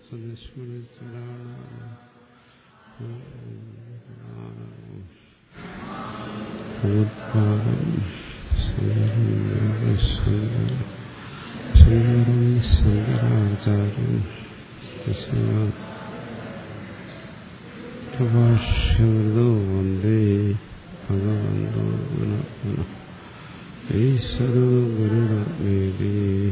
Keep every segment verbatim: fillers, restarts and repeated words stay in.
ശങ്കരാചാര്യം ഭാഷ്യമൃതോ വന്ദേ ഭഗവന്തോ പുനഃ ഈശ്വരോ ഗുരുരത്മേതി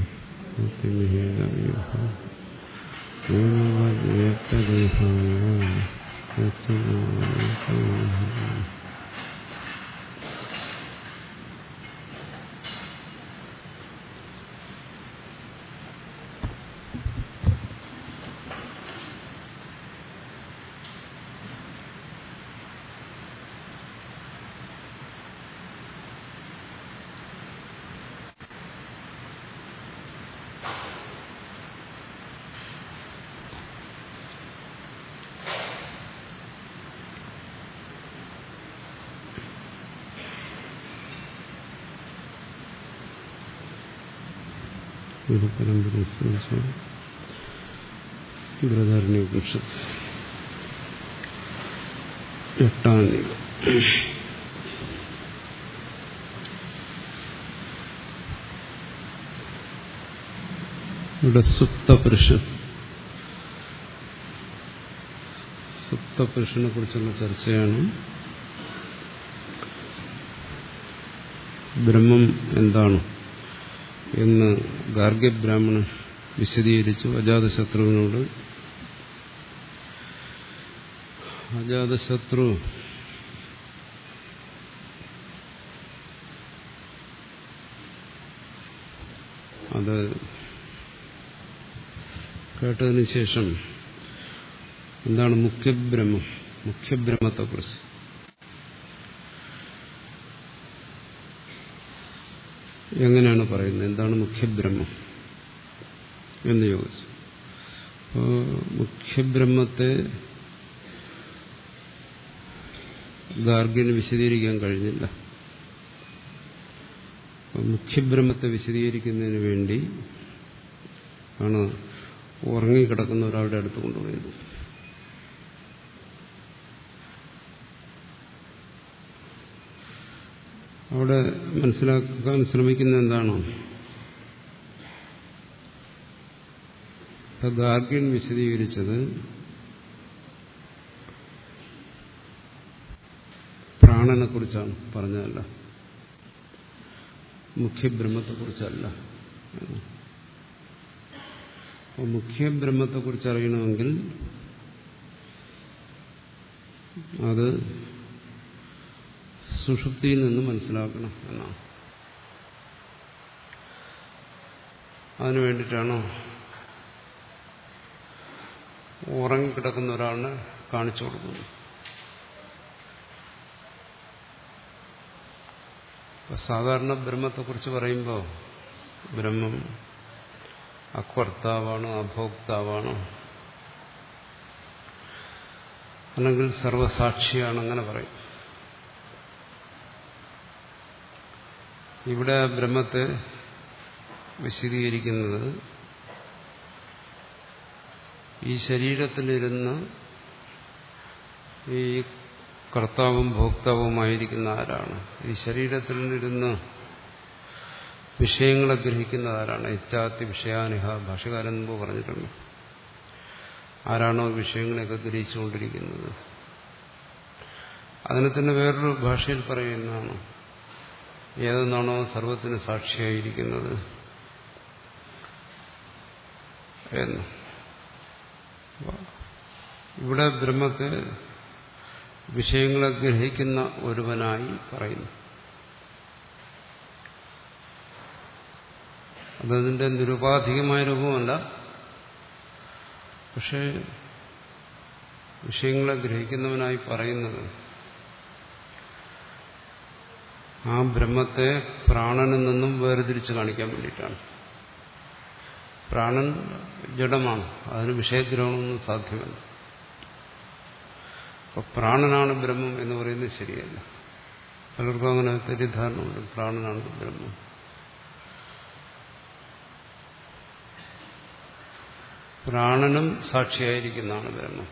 ബൃഹദാരണ്യോപനിഷത്ത് എട്ടാം ഇവിടെ സുപ്തപുരുഷൻ സുപ്തപുരുഷനെ കുറിച്ചുള്ള ചർച്ചയാണ്. ബ്രഹ്മം എന്താണ് എന്ന് ഗാർഗ്യബ്രാഹ്മണൻ വിശദീകരിച്ചു അജാതശത്രുവിനോട്. അജാതശത്രു അത് കേട്ടതിന് ശേഷം എന്താണ് മുഖ്യബ്രഹ്മം, മുഖ്യബ്രഹ്മത്തെക്കുറിച്ച് എങ്ങനെയാണ് പറയുന്നത്, എന്താണ് മുഖ്യബ്രഹ്മം എന്ന് ചോദിച്ചു. അപ്പോൾ മുഖ്യബ്രഹ്മത്തെ ഗാർഗ്യന് വിശദീകരിക്കാൻ കഴിഞ്ഞില്ല. മുഖ്യബ്രഹ്മത്തെ വിശദീകരിക്കുന്നതിന് വേണ്ടി ആണ് ഉറങ്ങിക്കിടക്കുന്ന ഒരാളുടെ അടുത്ത് കൊണ്ടുപോയത്. അവിടെ മനസ്സിലാക്കാൻ ശ്രമിക്കുന്ന എന്താണോ, ഗാർഗ്യൻ വിശദീകരിച്ചത് പ്രാണനെ കുറിച്ചാണ് പറഞ്ഞതല്ല, മുഖ്യബ്രഹ്മത്തെക്കുറിച്ചല്ല. അപ്പോൾ മുഖ്യബ്രഹ്മത്തെക്കുറിച്ച് അറിയണമെങ്കിൽ അത് സുഷുപ്തിയിൽ നിന്ന് മനസ്സിലാക്കണം എന്നാണ്. അതിനു വേണ്ടിയിട്ടാണോ ഉറങ്ങിക്കിടക്കുന്ന ഒരാളിനെ കാണിച്ചു കൊടുക്കുന്നത്. സാധാരണ ബ്രഹ്മത്തെക്കുറിച്ച് പറയുമ്പോൾ ബ്രഹ്മം അകർത്താവാണ്, അഭോക്താവാണ്, അല്ലെങ്കിൽ സർവസാക്ഷിയാണ്, അങ്ങനെ പറയും. ഇവിടെ ബ്രഹ്മത്തെ വിശദീകരിക്കുന്നത് ഈ ശരീരത്തിലിരുന്ന് ഈ കർത്താവും ഭോക്താവുമായിരിക്കുന്ന ആരാണ്, ഈ ശരീരത്തിൽ നിന്നിരുന്ന് വിഷയങ്ങളെ ഗ്രഹിക്കുന്ന ആരാണ്, ഇച്ഛാത്തി വിഷയാനിഹ ഭാഷകാരൻ മുമ്പ് പറഞ്ഞിട്ടുണ്ട്. ആരാണോ വിഷയങ്ങളെയൊക്കെ ഗ്രഹിച്ചുകൊണ്ടിരിക്കുന്നത്, അതിനെ തന്നെ വേറൊരു ഭാഷയിൽ പറയുന്നതാണ് ഏതെന്നാണോ സർവത്തിന് സാക്ഷിയായിരിക്കുന്നത് എന്ന്. ഇവിടെ ബ്രഹ്മത്തെ വിഷയങ്ങളെ ഗ്രഹിക്കുന്ന ഒരുവനായി പറയുന്നു. അതതിന്റെ നിരുപാധികമായ രൂപമല്ല, പക്ഷേ വിഷയങ്ങളെ ഗ്രഹിക്കുന്നവനായി പറയുന്നത് ആ ബ്രഹ്മത്തെ പ്രാണനിൽ നിന്നും വേർതിരിച്ച് കാണിക്കാൻ വേണ്ടിയിട്ടാണ്. പ്രാണൻ ജഡമാണ്, അതിന് വിഷയഗ്രഹണമൊന്നും സാധ്യമല്ല. അപ്പൊ പ്രാണനാണ് ബ്രഹ്മം എന്ന് പറയുന്നത് ശരിയല്ല. പലർക്കും അങ്ങനെ തെറ്റിദ്ധാരണയുണ്ട്, പ്രാണനാണ് ബ്രഹ്മം. പ്രാണനും സാക്ഷിയായിരിക്കുന്നതാണ് ബ്രഹ്മം.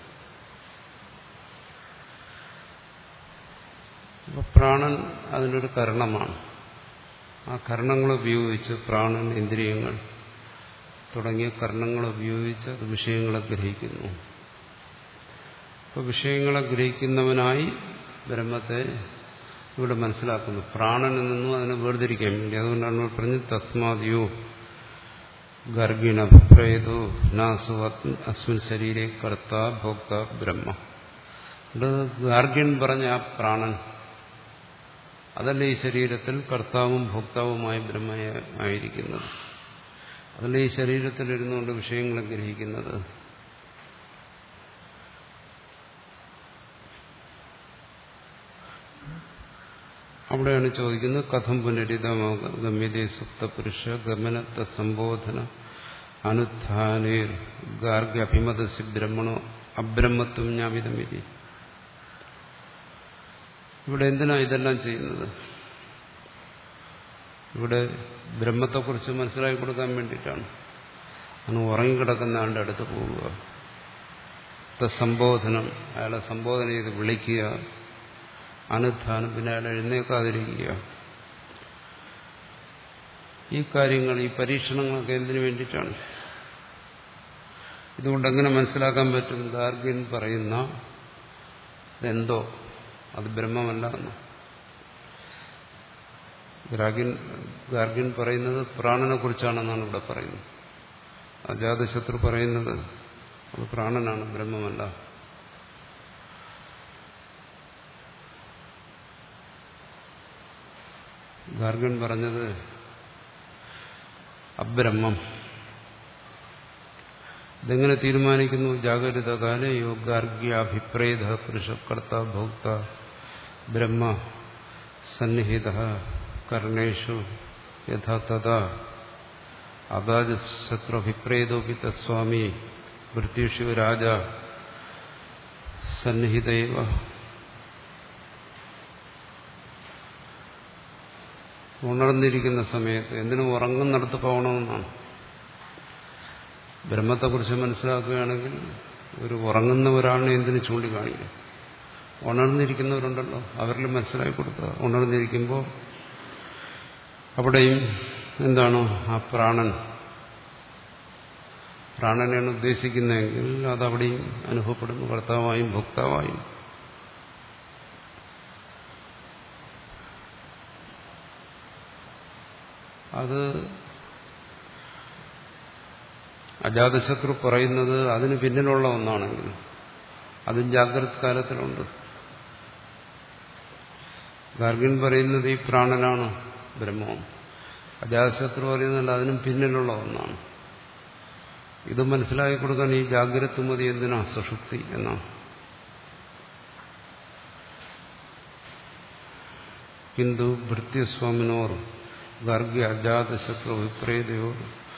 അപ്പൊ പ്രാണൻ അതിനൊരു കരണമാണ്. ആ കരണങ്ങൾ ഉപയോഗിച്ച് പ്രാണൻ, ഇന്ദ്രിയങ്ങൾ തുടങ്ങിയ കരണങ്ങൾ ഉപയോഗിച്ച് അത് വിഷയങ്ങളെ ഗ്രഹിക്കുന്നു. അപ്പോൾ വിഷയങ്ങളെ ഗ്രഹിക്കുന്നവനായി ബ്രഹ്മത്തെ ഇവിടെ മനസ്സിലാക്കുന്നു. പ്രാണനിൽ നിന്നും അതിനെ വേർതിരിക്കാൻ വേണ്ടി. അതുകൊണ്ടാണ് പറഞ്ഞത് തസ്മാദിയോ ഗർഗിണഭിപ്രേതോ നാസു അസ്മിൻ ശരീരേ കർത്ത ഭോക്ത ബ്രഹ്മ. ഗാർഗ്യൻ പറഞ്ഞ ആ പ്രാണൻ അതല്ല ഈ ശരീരത്തിൽ കർത്താവും ഭോക്താവുമായ ബ്രഹ്മയായിരിക്കുന്നത്. അതല്ല ഈ ശരീരത്തിൽ ഇരുന്നുകൊണ്ട് വിഷയങ്ങളെ ഗ്രഹിക്കുന്നത്. അവിടെയാണ് ചോദിക്കുന്നത് കഥം പുനരിതമഗമ്യതേ സുപ്തപുരുഷ ഗമനത്ത സംബോധന അനുത്ഥാനേർ ഗാർഗ്യ അഭിമതസി ബ്രഹ്മണോ അബ്രഹ്മത്വം ജ്ഞാപിതമിതി. ഇവിടെ എന്തിനാ ഇതെല്ലാം ചെയ്യുന്നത്? ഇവിടെ ബ്രഹ്മത്തെക്കുറിച്ച് മനസ്സിലാക്കി കൊടുക്കാൻ വേണ്ടിയിട്ടാണ്. അന്ന് ഉറങ്ങിക്കിടക്കുന്ന ആളുടെ അടുത്ത് പോവുക, സംബോധനം, അയാളെ സംബോധന ചെയ്ത് വിളിക്കുക, അനുത്ഥാനം, പിന്നെ അയാളെ എഴുന്നേക്കാതിരിക്കുക. ഈ കാര്യങ്ങൾ, ഈ പരീക്ഷണങ്ങളൊക്കെ എന്തിനു വേണ്ടിയിട്ടാണ്? ഇതുകൊണ്ട് എങ്ങനെ മനസ്സിലാക്കാൻ പറ്റും ഗാർഗ്യൻ പറയുന്ന എന്തോ അത് ബ്രഹ്മമല്ല എന്ന്? ഗാർഗ്യൻ ഗാർഗ്യൻ പറയുന്നത് പ്രാണനെ കുറിച്ചാണെന്നാണ് ഇവിടെ പറയുന്നത്. അജാതശത്രു പറയുന്നത് അത് പ്രാണനാണ്, ബ്രഹ്മമല്ല. ഗാർഗ്യൻ പറഞ്ഞത് അബ്രഹ്മം. ഇതെങ്ങനെ തീരുമാനിക്കുന്നു? ജാഗരിതകാലേ യോഗാർഗ്യാഭിപ്രേത പുരുഷകർത്ത ഭോക്ത ബ്രഹ്മ സന്നിഹിത കർണേഷു യഥാ തഥാ അദാജശത്രുഭിപ്രേതോപി തസ്വാമി വൃത്തിഷു രാജ സന്നിഹിതൈവ. ഉണർന്നിരിക്കുന്ന സമയത്ത്, എന്തിനും ഉറങ്ങുന്നിടത്ത് പോകണമെന്നാണ്. ബ്രഹ്മത്തെക്കുറിച്ച് മനസ്സിലാക്കുകയാണെങ്കിൽ ഒരു ഉറങ്ങുന്ന ഒരാളിനെ എന്തിനു ചൂണ്ടിക്കാണിക്കും? ഉണർന്നിരിക്കുന്നവരുണ്ടല്ലോ, അവരിൽ മനസ്സിലാക്കി കൊടുക്കുക. ഉണർന്നിരിക്കുമ്പോൾ അവിടെയും എന്താണോ ആ പ്രാണൻ, പ്രാണനെയാണ് ഉദ്ദേശിക്കുന്നതെങ്കിൽ അതവിടെയും അനുഭവപ്പെടുന്നു, കർത്താവായും ഭോക്താവായും. അത് അജാതശത്രു പറയുന്നത് അതിന് പിന്നിലുള്ള ഒന്നാണെങ്കിൽ അതും ജാഗ്രത കാലത്തിലുണ്ട്. ഗാർഗ്യൻ പറയുന്നത് ഈ പ്രാണനാണ് ബ്രഹ്മം, അജാതശത്രു പറയുന്നത് അതിനും പിന്നിലുള്ള ഒന്നാണ്. ഇത് മനസ്സിലാക്കി കൊടുക്കാൻ ഈ ജാഗ്രത മതി. എന്തിനാ? സുഷുപ്തി എന്നാണ്. കിന്തു ഭൃത്യസ്വാമിനോർ ഗാർഗ്യ അജാതശത്രു വിപ്രേതയോർ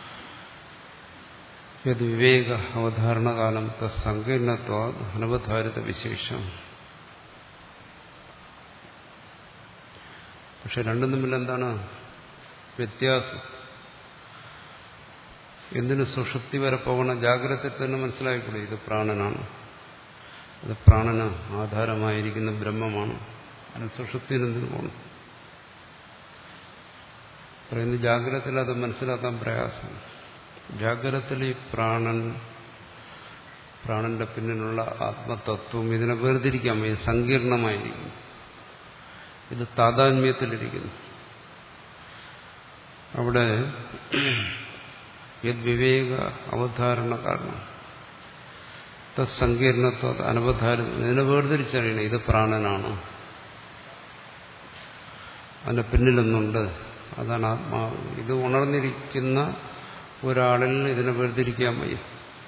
യത് വിവേക അവധാരണകാലം തസങ്കീർണത്വാ അനവധാരിത വിശേഷം. പക്ഷെ രണ്ടും തമ്മിൽ എന്താണ് വ്യത്യാസം? എന്തിനു സുഷുപ്തി വരെ പോകണം? ജാഗ്രതയിൽ തന്നെ മനസ്സിലാക്കിക്കൂടെ ഇത് പ്രാണനാണ്, അത് പ്രാണന് ആധാരമായിരിക്കുന്ന ബ്രഹ്മമാണ്. അതിന് സുഷുപ്തിയിൽ എന്തിനു പോകണം? പറയുന്നത് ജാഗ്രതയിൽ അത് മനസ്സിലാക്കാൻ പ്രയാസമാണ്. ജാഗ്രതത്തിൽ ഈ പ്രാണൻ, പ്രാണന്റെ പിന്നിലുള്ള ആത്മതത്വം, ഇതിനെ വേർതിരിക്കാൻ വയ്യ. സങ്കീർണമായിരിക്കുന്നു, ഇത് താതാത്മ്യത്തിലിരിക്കുന്നു. അവിടെ യദ്വിവേക അവധാരണ കാരണം തത്സങ്കീർണത്വ അനവധാരം, ഇതിനെ വേർതിരിച്ചറിയണം. ഇത് പ്രാണനാണ്, അതിന്റെ പിന്നിലൊന്നുണ്ട്, അതാണ് ആത്മാവ്. ഇത് ഉണർന്നിരിക്കുന്ന ഒരാളിൽ ഇതിനെ വേർതിരിക്കാൻ വയ്യ,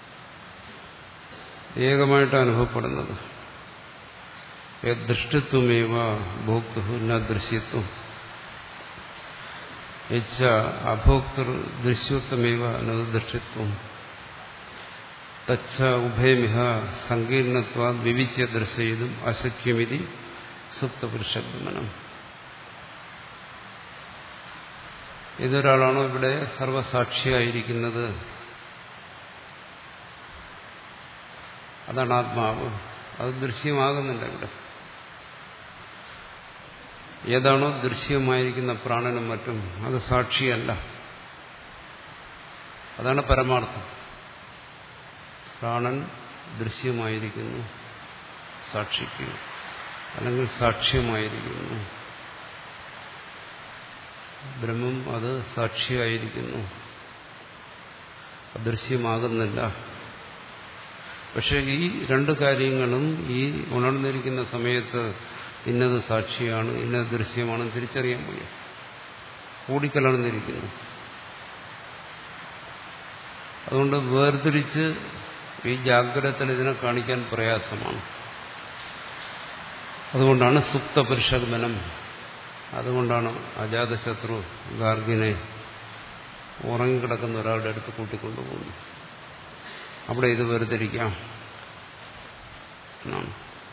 ഏകമായിട്ട് അനുഭവപ്പെടുന്നത്. ദൃഷ്ടിത്വമേവ ഭോക്തൃ ന ദൃശ്യത്വം യച്ഛ അഭോക്തൃ ദൃശ്യത്വമേവ ന ദൃശ്യത്വം തച്ഛ ഉഭയമിഹ സങ്കീർണത്വാ വിവിച്യ ദർശയിതും അശക്യമിതി സുപ്തപുരുഷഗമനം. ഇതൊരാളാണോ ഇവിടെ സർവസാക്ഷിയായിരിക്കുന്നത്? അതാണ് ആത്മാവ്. അത് ദൃശ്യമാകുന്നില്ല ഇവിടെ. ഏതാണോ ദൃശ്യമായിരിക്കുന്ന പ്രാണനും മറ്റും അത് സാക്ഷിയല്ല. അതാണ് പരമാർത്ഥം. പ്രാണൻ ദൃശ്യമായിരിക്കുന്നു സാക്ഷിക്ക്, അല്ലെങ്കിൽ സാക്ഷ്യമായിരിക്കുന്നു. ബ്രഹ്മം അത് സാക്ഷിയായിരിക്കുന്നു, അദൃശ്യമാകുന്നില്ല. പക്ഷെ ഈ രണ്ട് കാര്യങ്ങളും ഈ ഉണർന്നിരിക്കുന്ന സമയത്ത് ഇന്നത് സാക്ഷിയാണ്, ഇന്നത് ദൃശ്യമാണെന്ന് തിരിച്ചറിയാൻ വയ്യ. കൂടിക്കലർന്നിരിക്കുന്നു. അതുകൊണ്ട് വേർതിരിച്ച് ഈ ജാഗ്രതത്തിൽ ഇതിനെ കാണിക്കാൻ പ്രയാസമാണ്. അതുകൊണ്ടാണ് സുപ്തപുരുഷഗമനം. അതുകൊണ്ടാണ് അജാതശത്രു ഗാർഗിനെ ഉറങ്ങിക്കിടക്കുന്ന ഒരാളുടെ അടുത്ത് കൂട്ടിക്കൊണ്ടുപോകുന്നു. അവിടെ ഇത് വേർതിരിക്കാം എന്നാണ്.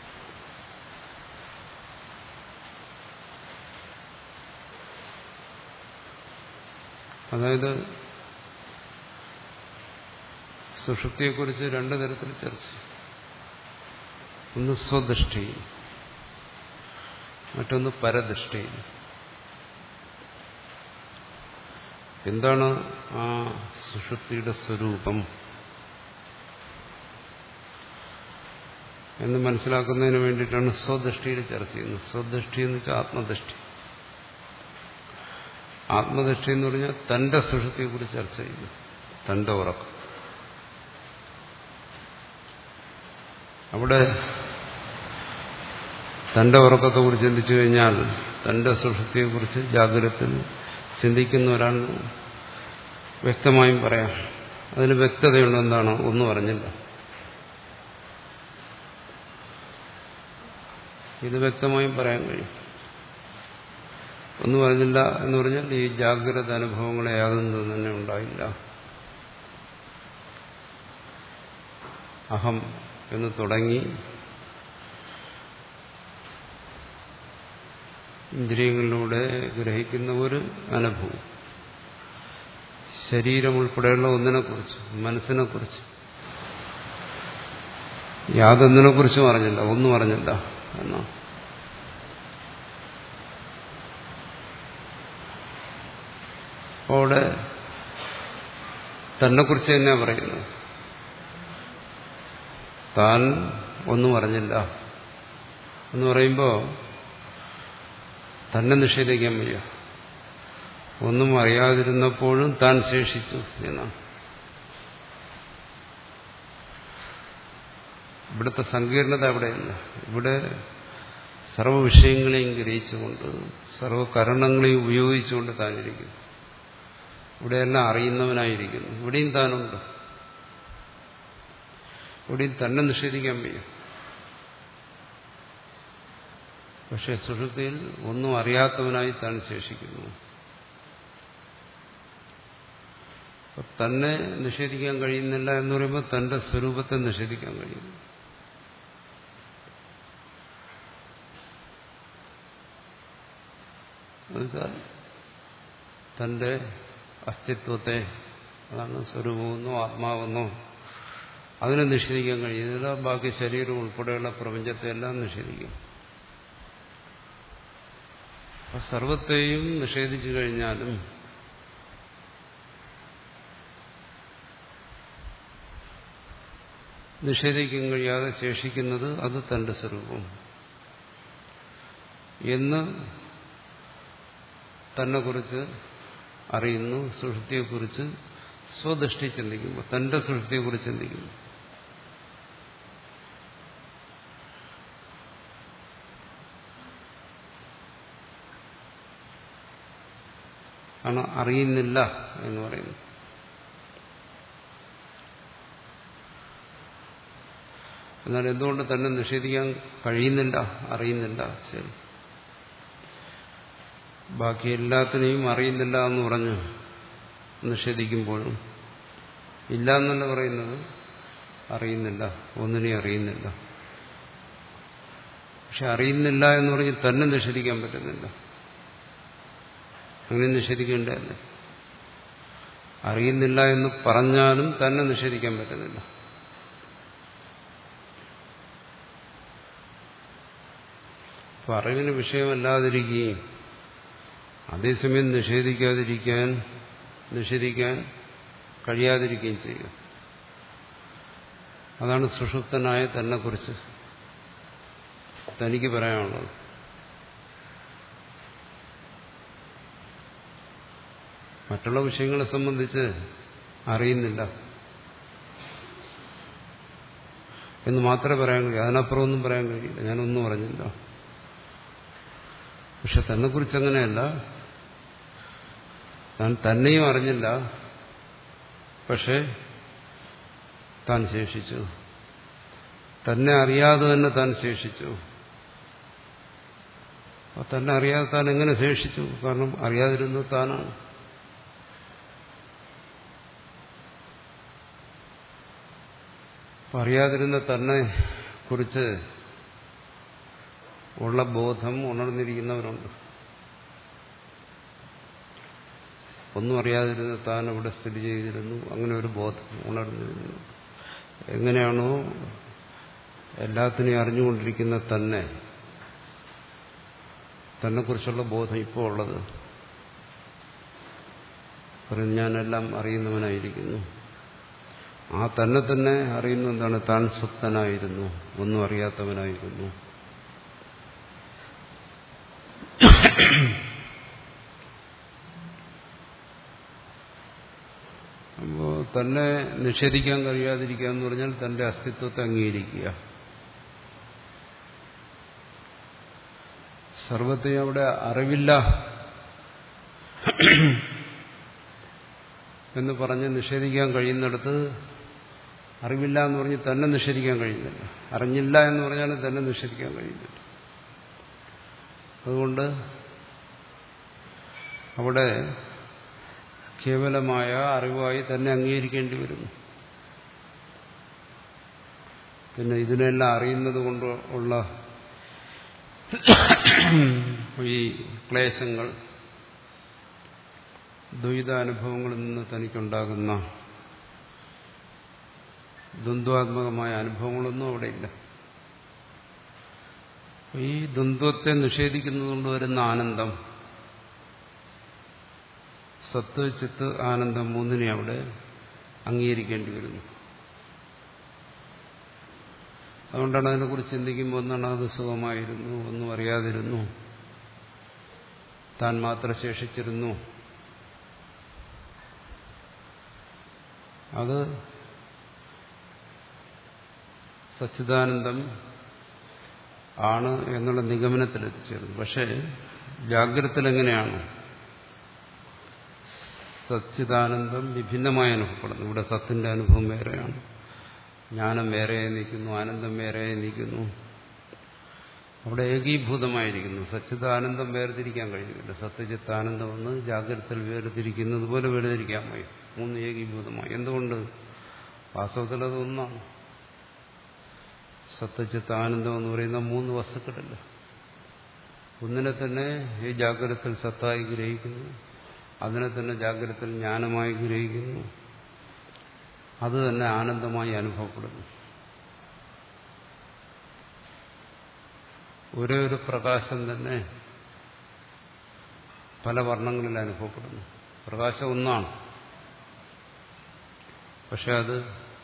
അതായത് സുഷുപ്തിയെക്കുറിച്ച് രണ്ടു തരത്തിൽ ചർച്ച. ഒന്ന് സ്വദൃഷ്ടിയിൽ, മറ്റൊന്ന് പരദൃഷ്ടിയിൽ. എന്താണ് ആ സുഷുപ്തിയുടെ സ്വരൂപം എന്ന് മനസ്സിലാക്കുന്നതിന് വേണ്ടിയിട്ടാണ് സ്വദൃഷ്ടിയിൽ ചർച്ച ചെയ്യുന്നത്. സ്വദൃഷ്ടി എന്ന് വെച്ചാൽ ആത്മദൃഷ്ടി. ആത്മദൃഷ്ടി എന്ന് പറഞ്ഞാൽ തന്റെ സുഷുപ്തിയെക്കുറിച്ച് ചർച്ച ചെയ്യുന്നു, തന്റെ ഉറക്കം. അവിടെ തന്റെ ഉറക്കത്തെക്കുറിച്ച് ചിന്തിച്ചു കഴിഞ്ഞാൽ തന്റെ സുഷുപ്തിയെക്കുറിച്ച് ജാഗ്രതത്തിൽ ചിന്തിക്കുന്ന ഒരാൾ വ്യക്തമായും പറയാം. അതിന് വ്യക്തതയുണ്ട്. എന്താണ്? ഒന്നും അറിഞ്ഞില്ല. ഇത് വ്യക്തമായും പറയാൻ കഴിയും. ഒന്നും അറിഞ്ഞില്ല എന്ന് പറഞ്ഞാൽ ഈ ജാഗ്രത അനുഭവങ്ങളെ യാതൊന്നും തന്നെ ഉണ്ടായില്ല. അഹം എന്ന് തുടങ്ങി ഇന്ദ്രിയങ്ങളിലൂടെ ഗ്രഹിക്കുന്ന ഒരു അനുഭവം, ശരീരം ഉൾപ്പെടെയുള്ള ഒന്നിനെക്കുറിച്ച്, മനസ്സിനെക്കുറിച്ച് യാതൊന്നിനെക്കുറിച്ചും അറിഞ്ഞില്ല, ഒന്നും അറിഞ്ഞില്ല എന്നാ. അവിടെ തന്നെക്കുറിച്ച് തന്നെയാണ് പറയുന്നത്. താൻ ഒന്നും അറിഞ്ഞില്ല എന്ന് പറയുമ്പോൾ തന്നെ നിഷേധിക്കാൻ വയ്യ. ഒന്നും അറിയാതിരുന്നപ്പോഴും താൻ ശേഷിച്ചു എന്നാണ്. ഇവിടുത്തെ സങ്കീർണത അവിടെയല്ല. ഇവിടെ സർവ്വ വിഷയങ്ങളെയും ഗ്രഹിച്ചുകൊണ്ട് സർവ്വകരണങ്ങളെയും ഉപയോഗിച്ചുകൊണ്ട് താനിരിക്കുന്നു. ഇവിടെയെല്ലാം അറിയുന്നവനായിരിക്കുന്നു. ഇവിടെയും താനുണ്ട്. ഇവിടെയും തന്നെ നിഷേധിക്കാൻ വയ്യ. പക്ഷെ സുഷുപ്തിയിൽ ഒന്നും അറിയാത്തവനായി താൻ ശേഷിക്കുന്നു. തന്നെ നിഷേധിക്കാൻ കഴിയുന്നില്ല എന്ന് പറയുമ്പോൾ തന്റെ സ്വരൂപത്തെ നിഷേധിക്കാൻ കഴിയുന്നു. എന്നുവെച്ചാൽ തന്റെ അസ്തിത്വത്തെ, അതാണ് സ്വരൂപമെന്നോ ആത്മാവെന്നോ, അതിനെ നിഷേധിക്കാൻ കഴിയുന്നില്ല. ബാക്കി ശരീരം ഉൾപ്പെടെയുള്ള പ്രപഞ്ചത്തെ എല്ലാം നിഷേധിക്കും. സർവത്തെയും നിഷേധിച്ചു കഴിഞ്ഞാലും നിഷേധിക്കാൻ കഴിയാതെ ശേഷിക്കുന്നത് അത് തന്റെ സ്വരൂപം എന്ന് തന്നെക്കുറിച്ച് അറിയുന്നു. സുഷുപ്തിയെക്കുറിച്ച് സ്വദൃഷ്ടി ചിന്തിക്കുമ്പോൾ, തന്റെ സുഷുപ്തിയെക്കുറിച്ച് ചിന്തിക്കുന്നു. ആണ് അറിയുന്നില്ല എന്ന് പറയുന്നത്. എന്നാൽ എന്തുകൊണ്ട് തന്നെ നിഷേധിക്കാൻ കഴിയുന്നില്ല, അറിയുന്നില്ല? ശരി, ബാക്കി എല്ലാത്തിനെയും അറിയുന്നില്ല എന്ന് പറഞ്ഞ് നിഷേധിക്കുമ്പോഴും ഇല്ല എന്നല്ല പറയുന്നത്, അറിയുന്നില്ല, ഒന്നിനെയും അറിയുന്നില്ല. പക്ഷെ അറിയുന്നില്ല എന്ന് പറഞ്ഞ് തന്നെ നിഷേധിക്കാൻ പറ്റുന്നില്ല. അങ്ങനെ നിഷേധിക്കേണ്ടതല്ലേ. അറിയുന്നില്ല എന്ന് പറഞ്ഞാലും തന്നെ നിഷേധിക്കാൻ പറ്റുന്നില്ല. അപ്പം അറിവിന് വിഷയമല്ലാതിരിക്കുകയും അതേസമയം നിഷേധിക്കാതിരിക്കാൻ നിഷേധിക്കാൻ കഴിയാതിരിക്കുകയും ചെയ്യുക. അതാണ് സുഷുപ്തനായ തന്നെക്കുറിച്ച് തനിക്ക് പറയാനുള്ളത്. മറ്റുള്ള വിഷയങ്ങളെ സംബന്ധിച്ച് അറിയുന്നില്ല എന്ന് മാത്രമേ പറയാൻ കഴിയൂ. അതിനപ്പുറം ഒന്നും പറയാൻ കഴിയില്ല. ഞാനൊന്നും പറഞ്ഞില്ല. പക്ഷെ തന്നെക്കുറിച്ച് അങ്ങനെയല്ല. താൻ തന്നെയും അറിഞ്ഞില്ല, പക്ഷെ താൻ ശേഷിച്ചു. തന്നെ അറിയാതെ തന്നെ താൻ ശേഷിച്ചു. തന്നെ അറിയാതെ താൻ എങ്ങനെ ശേഷിച്ചു? കാരണം അറിയാതിരുന്നത് താനാണ്. അറിയാതിരുന്ന തന്നെ കുറിച്ച് ഉള്ള ബോധം ഉണർന്നിരിക്കുന്നവരുണ്ട്. ഒന്നും അറിയാതിരുന്ന താൻ അവിടെ സ്ഥിതി ചെയ്തിരുന്നു, അങ്ങനെ ഒരു ബോധം ഉണർന്നിരുന്നു. എങ്ങനെയാണോ എല്ലാത്തിനെയും അറിഞ്ഞുകൊണ്ടിരിക്കുന്ന തന്നെ തന്നെക്കുറിച്ചുള്ള ബോധം ഇപ്പോൾ ഉള്ളത്, പറയും ഞാനെല്ലാം അറിയുന്നവനായിരിക്കുന്നു. ആ തന്നെ തന്നെ അറിയുന്ന എന്താണ്? താൻ സുപ്തനായിരുന്നു, ഒന്നും അറിയാത്തവനായിരുന്നു. അപ്പോ തന്നെ നിഷേധിക്കാൻ കഴിയാതിരിക്കുക എന്ന് പറഞ്ഞാൽ തന്റെ അസ്തിത്വത്തെ അംഗീകരിക്കുക. സർവത്തെയും അവിടെ അറിവില്ല എന്ന് പറഞ്ഞ് നിഷേധിക്കാൻ കഴിയുന്നിടത്ത് അറിവില്ല എന്ന് പറഞ്ഞ് തന്നെ നിഷേധിക്കാൻ കഴിയുന്നില്ല. അറിഞ്ഞില്ല എന്ന് പറഞ്ഞാലും തന്നെ നിഷേധിക്കാൻ കഴിയുന്നില്ല. അതുകൊണ്ട് അവിടെ കേവലമായ അറിവായി തന്നെ അംഗീകരിക്കേണ്ടി വരുന്നു. പിന്നെ ഇതിനെല്ലാം അറിയുന്നത് കൊണ്ട് ഉള്ള ഈ ക്ലേശങ്ങൾ, ദ്വൈതാനുഭവങ്ങളിൽ നിന്ന് തനിക്കുണ്ടാകുന്ന ദ്വന്ദ്വാത്മകമായ അനുഭവങ്ങളൊന്നും അവിടെയില്ല. ഈ ദ്വന്ദ്വത്തെ നിഷേധിക്കുന്നതുകൊണ്ട് വരുന്ന ആനന്ദം, സത്ത് ചിത്ത് ആനന്ദം മൂന്നിനെ അവിടെ അംഗീകരിക്കേണ്ടി വരുന്നു. അതുകൊണ്ടാണ് അതിനെക്കുറിച്ച് ചിന്തിക്കുമ്പോൾ ഒന്നാണ് അത് സുഖമായിരുന്നു, ഒന്നും അറിയാതിരുന്നു, താൻ മാത്രം ശേഷിച്ചിരുന്നു. അത് സച്ചിദാനന്ദം ആണ് എന്നുള്ള നിഗമനത്തിലെത്തിച്ചേരുന്നു. പക്ഷേ ജാഗ്രതത്തിലെങ്ങനെയാണ് സച്ചിദാനന്ദം വിഭിന്നമായി അനുഭവപ്പെടുന്നു? ഇവിടെ സത്തിന്റെ അനുഭവം വേറെയാണ്, ജ്ഞാനം വേറെയായി നിൽക്കുന്നു, ആനന്ദം വേറെയായി നിൽക്കുന്നു. അവിടെ ഏകീഭൂതമായിരിക്കുന്നു. സച്ചിദാനന്ദം വേർതിരിക്കാൻ കഴിയുന്നില്ല. സത്യചിത്താനന്ദം ഒന്ന് ജാഗ്രതയിൽ വേർതിരിക്കുന്നത് പോലെ വേർതിരിക്കാൻ കഴിയും. മൂന്ന് ഏകീഭൂതമായി. എന്തുകൊണ്ട്? വാസ്തവത്തിൽ അതൊന്നാണ്. സത്യചിത്താനന്ദം എന്ന് പറയുന്ന മൂന്ന് വസ്തുക്കളല്ല. ഒന്നിനെ തന്നെ ഈ ജാഗ്രതത്തിൽ സത്തായി ഗ്രഹിക്കുന്നു, അതിനെ തന്നെ ജാഗ്രതത്തിൽ ജ്ഞാനമായി ഗ്രഹിക്കുന്നു, അത് തന്നെ ആനന്ദമായി അനുഭവപ്പെടുന്നു. ഒരേ ഒരു പ്രകാശം തന്നെ പല വർണ്ണങ്ങളിൽ അനുഭവപ്പെടുന്നു. പ്രകാശം ഒന്നാണ്, പക്ഷെ അത്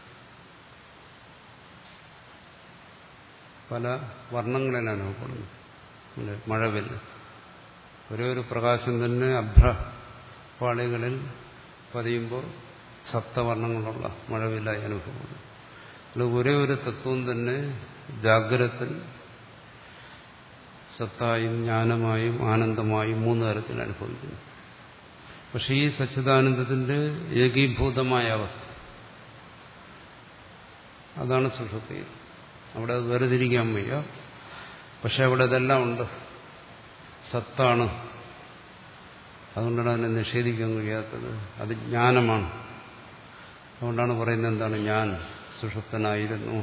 പല വർണ്ണങ്ങളിൽ അനുഭവപ്പെടുന്നു. മഴവില്ല് ഒരേ ഒരു പ്രകാശം തന്നെ അഭ്രപാളികളിൽ പതിയുമ്പോൾ സപ്തവർണ്ണങ്ങളുള്ള മഴവില്ലായി അനുഭവപ്പെടുന്നു. അല്ല, ഒരേ ഒരു തത്വം തന്നെ ജാഗ്രതത്തിൽ സത്തായും ജ്ഞാനമായും ആനന്ദമായും മൂന്ന് തരത്തിൽ അനുഭവിക്കുന്നു. പക്ഷെ ഈ സച്ചിദാനന്ദത്തിന്റെ ഏകീഭൂതമായ അവസ്ഥ, അതാണ് സുഷുപ്തി. അവിടെ അത് വേർതിരിക്കാൻ വയ്യ. പക്ഷെ അവിടെ ഇതെല്ലാം ഉണ്ട്, സത്താണ്. അതുകൊണ്ടാണ് അതിനെ നിഷേധിക്കാൻ കഴിയാത്തത്. അത് ജ്ഞാനമാണ്. അതുകൊണ്ടാണ് പറയുന്നത് എന്താണ്? ഞാൻ സുഷുപ്തനായിരുന്നു.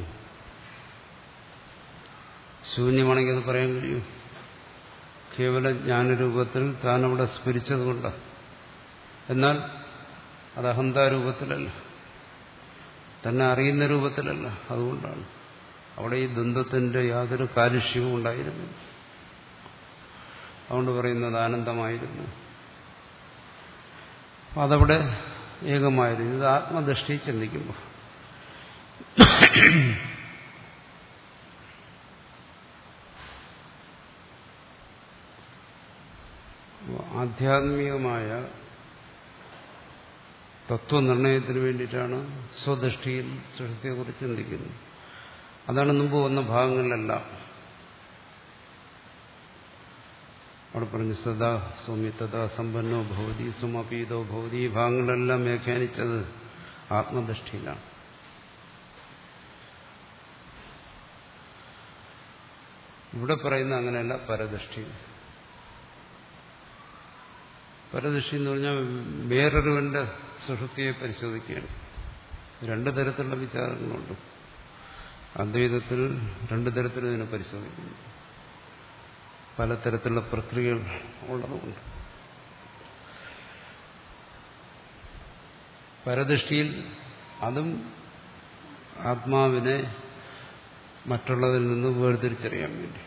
ശൂന്യമാണെങ്കിൽ അത് പറയാൻ കഴിയും. കേവല ജ്ഞാനരൂപത്തിൽ താൻ അവിടെ സ്ഫുരിച്ചതുകൊണ്ട്. എന്നാൽ അത് അഹന്താരൂപത്തിലല്ല, തന്നെ അറിയുന്ന രൂപത്തിലല്ല. അതുകൊണ്ടാണ് അവിടെ ഈ ദ്വന്ദ്വത്തിന്റെ യാതൊരു കാലുഷ്യവും ഉണ്ടായിരുന്നില്ല. അതുകൊണ്ട് പറയുന്നത് ആനന്ദമായിരുന്നു. അതവിടെ ഏകമായിരുന്നു. ഇത് ആത്മദൃഷ്ടി ചിന്തിക്കുമ്പോൾ ആധ്യാത്മികമായ തത്വനിർണയത്തിന് വേണ്ടിയിട്ടാണ് സ്വദൃഷ്ടിയിൽ സൃഷ്ടിയെക്കുറിച്ച് ചിന്തിക്കുന്നത്. അതാണ് മുമ്പ് വന്ന ഭാഗങ്ങളിലെല്ലാം അവിടെ പറഞ്ഞു സദാ സൗമ്യതഥാ സമ്പന്നോ ഭവതി സുമപീതോ ഭവതി. ഈ ഭാഗങ്ങളെല്ലാം വ്യാഖ്യാനിച്ചത് ആത്മദൃഷ്ടിയിലാണ്. ഇവിടെ പറയുന്ന അങ്ങനെയല്ല, പരദൃഷ്ടി. പരദൃഷ്ടി എന്ന് പറഞ്ഞാൽ വേറൊരുവന്റെ സുഷുപ്തിയെ പരിശോധിക്കുകയാണ്. രണ്ടു തരത്തിലുള്ള വിചാരങ്ങളുണ്ട്. അദ്വൈതത്തിൽ രണ്ടു തരത്തിൽ ഇതിനെ പരിശോധിക്കുന്നു. പലതരത്തിലുള്ള പ്രക്രിയകൾ ഉള്ളതുകൊണ്ട് പരദൃഷ്ടിയിൽ അതും ആത്മാവിനെ മറ്റുള്ളതിൽ നിന്ന് വേർതിരിച്ചറിയാൻ വേണ്ടി.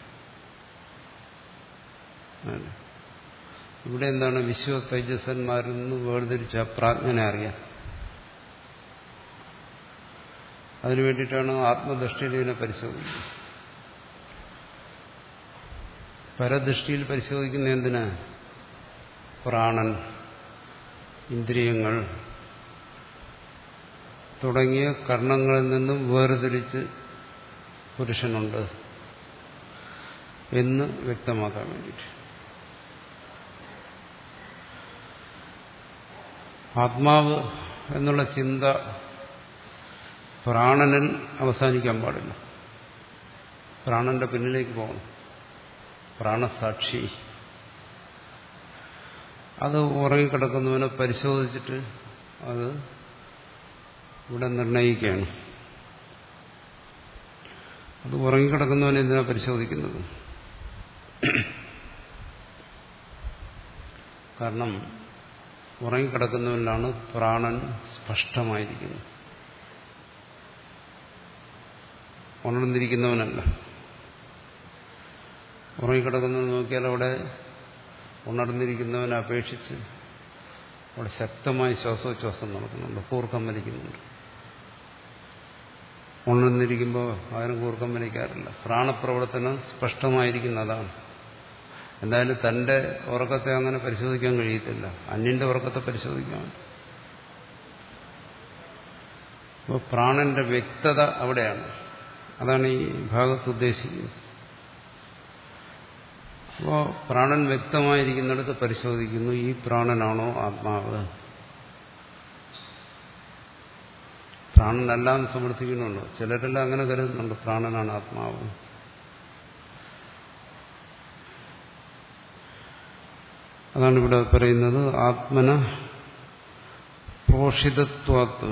ഇവിടെ എന്താണ്? വിശ്വ തൈജസന്മാരിൽ നിന്ന് വേർതിരിച്ച പ്രാജ്ഞനെ അറിയാൻ. അതിനു വേണ്ടിയിട്ടാണ് ആത്മദൃഷ്ടിയിൽ ഇതിനെ പരിശോധിക്കുന്നത്. പരദൃഷ്ടിയിൽ പരിശോധിക്കുന്ന എന്തിന്? പ്രാണൻ, ഇന്ദ്രിയങ്ങൾ തുടങ്ങിയ കർണങ്ങളിൽ നിന്നും വേർതിരിച്ച് പുരുഷനുണ്ട് എന്ന് വ്യക്തമാക്കാൻ വേണ്ടിയിട്ട്. ആത്മാവ് എന്നുള്ള ചിന്ത പ്രാണനിൽ അവസാനിക്കാൻ പാടില്ല. പ്രാണന്റെ പിന്നിലേക്ക് പോകണം. പ്രാണസാക്ഷി അത് ഉറങ്ങിക്കിടക്കുന്നവനെ പരിശോധിച്ചിട്ട് അത് ഇവിടെ നിർണയിക്കുകയാണ്. അത് ഉറങ്ങിക്കിടക്കുന്നവനെ എന്തിനാ പരിശോധിക്കുന്നത്? കാരണം ഉറങ്ങിക്കിടക്കുന്നവനിലാണ് പ്രാണൻ സ്പഷ്ടമായിരിക്കുന്നത്, ഉണർന്നിരിക്കുന്നവനല്ല. ഉറങ്ങിക്കിടക്കുന്നവൻ നോക്കിയാൽ അവിടെ ഉണർന്നിരിക്കുന്നവനെ അപേക്ഷിച്ച് അവിടെ ശക്തമായി ശ്വാസോച്ഛ്വാസം നടക്കുന്നുണ്ട്, കൂർക്കം വലിക്കുന്നുണ്ട്. ഉണർന്നിരിക്കുമ്പോൾ ആരും കൂർക്കം വലിക്കാറില്ല. പ്രാണപ്രവർത്തനം സ്പഷ്ടമായിരിക്കുന്നതാണ്. എന്തായാലും തന്റെ ഉറക്കത്തെ അങ്ങനെ പരിശോധിക്കാൻ കഴിയത്തില്ല, അന്യന്റെ ഉറക്കത്തെ പരിശോധിക്കാൻ. അപ്പോൾ പ്രാണന്റെ വ്യക്തത അവിടെയാണ്. അതാണ് ഈ ഭാഗത്ത് ഉദ്ദേശിക്കുന്നത്. അപ്പോൾ പ്രാണൻ വ്യക്തമായിരിക്കുന്നിടത്ത് പരിശോധിക്കുന്നു, ഈ പ്രാണനാണോ ആത്മാവ്? പ്രാണനല്ല എന്ന് സമർത്ഥിക്കുന്നുണ്ടോ? ചിലരെല്ലാം അങ്ങനെ കരുതുന്നുണ്ട്, പ്രാണനാണ് ആത്മാവ്. അതാണ് ഇവിടെ പറയുന്നത്. ആത്മന പോഷിതത്വാത്ത്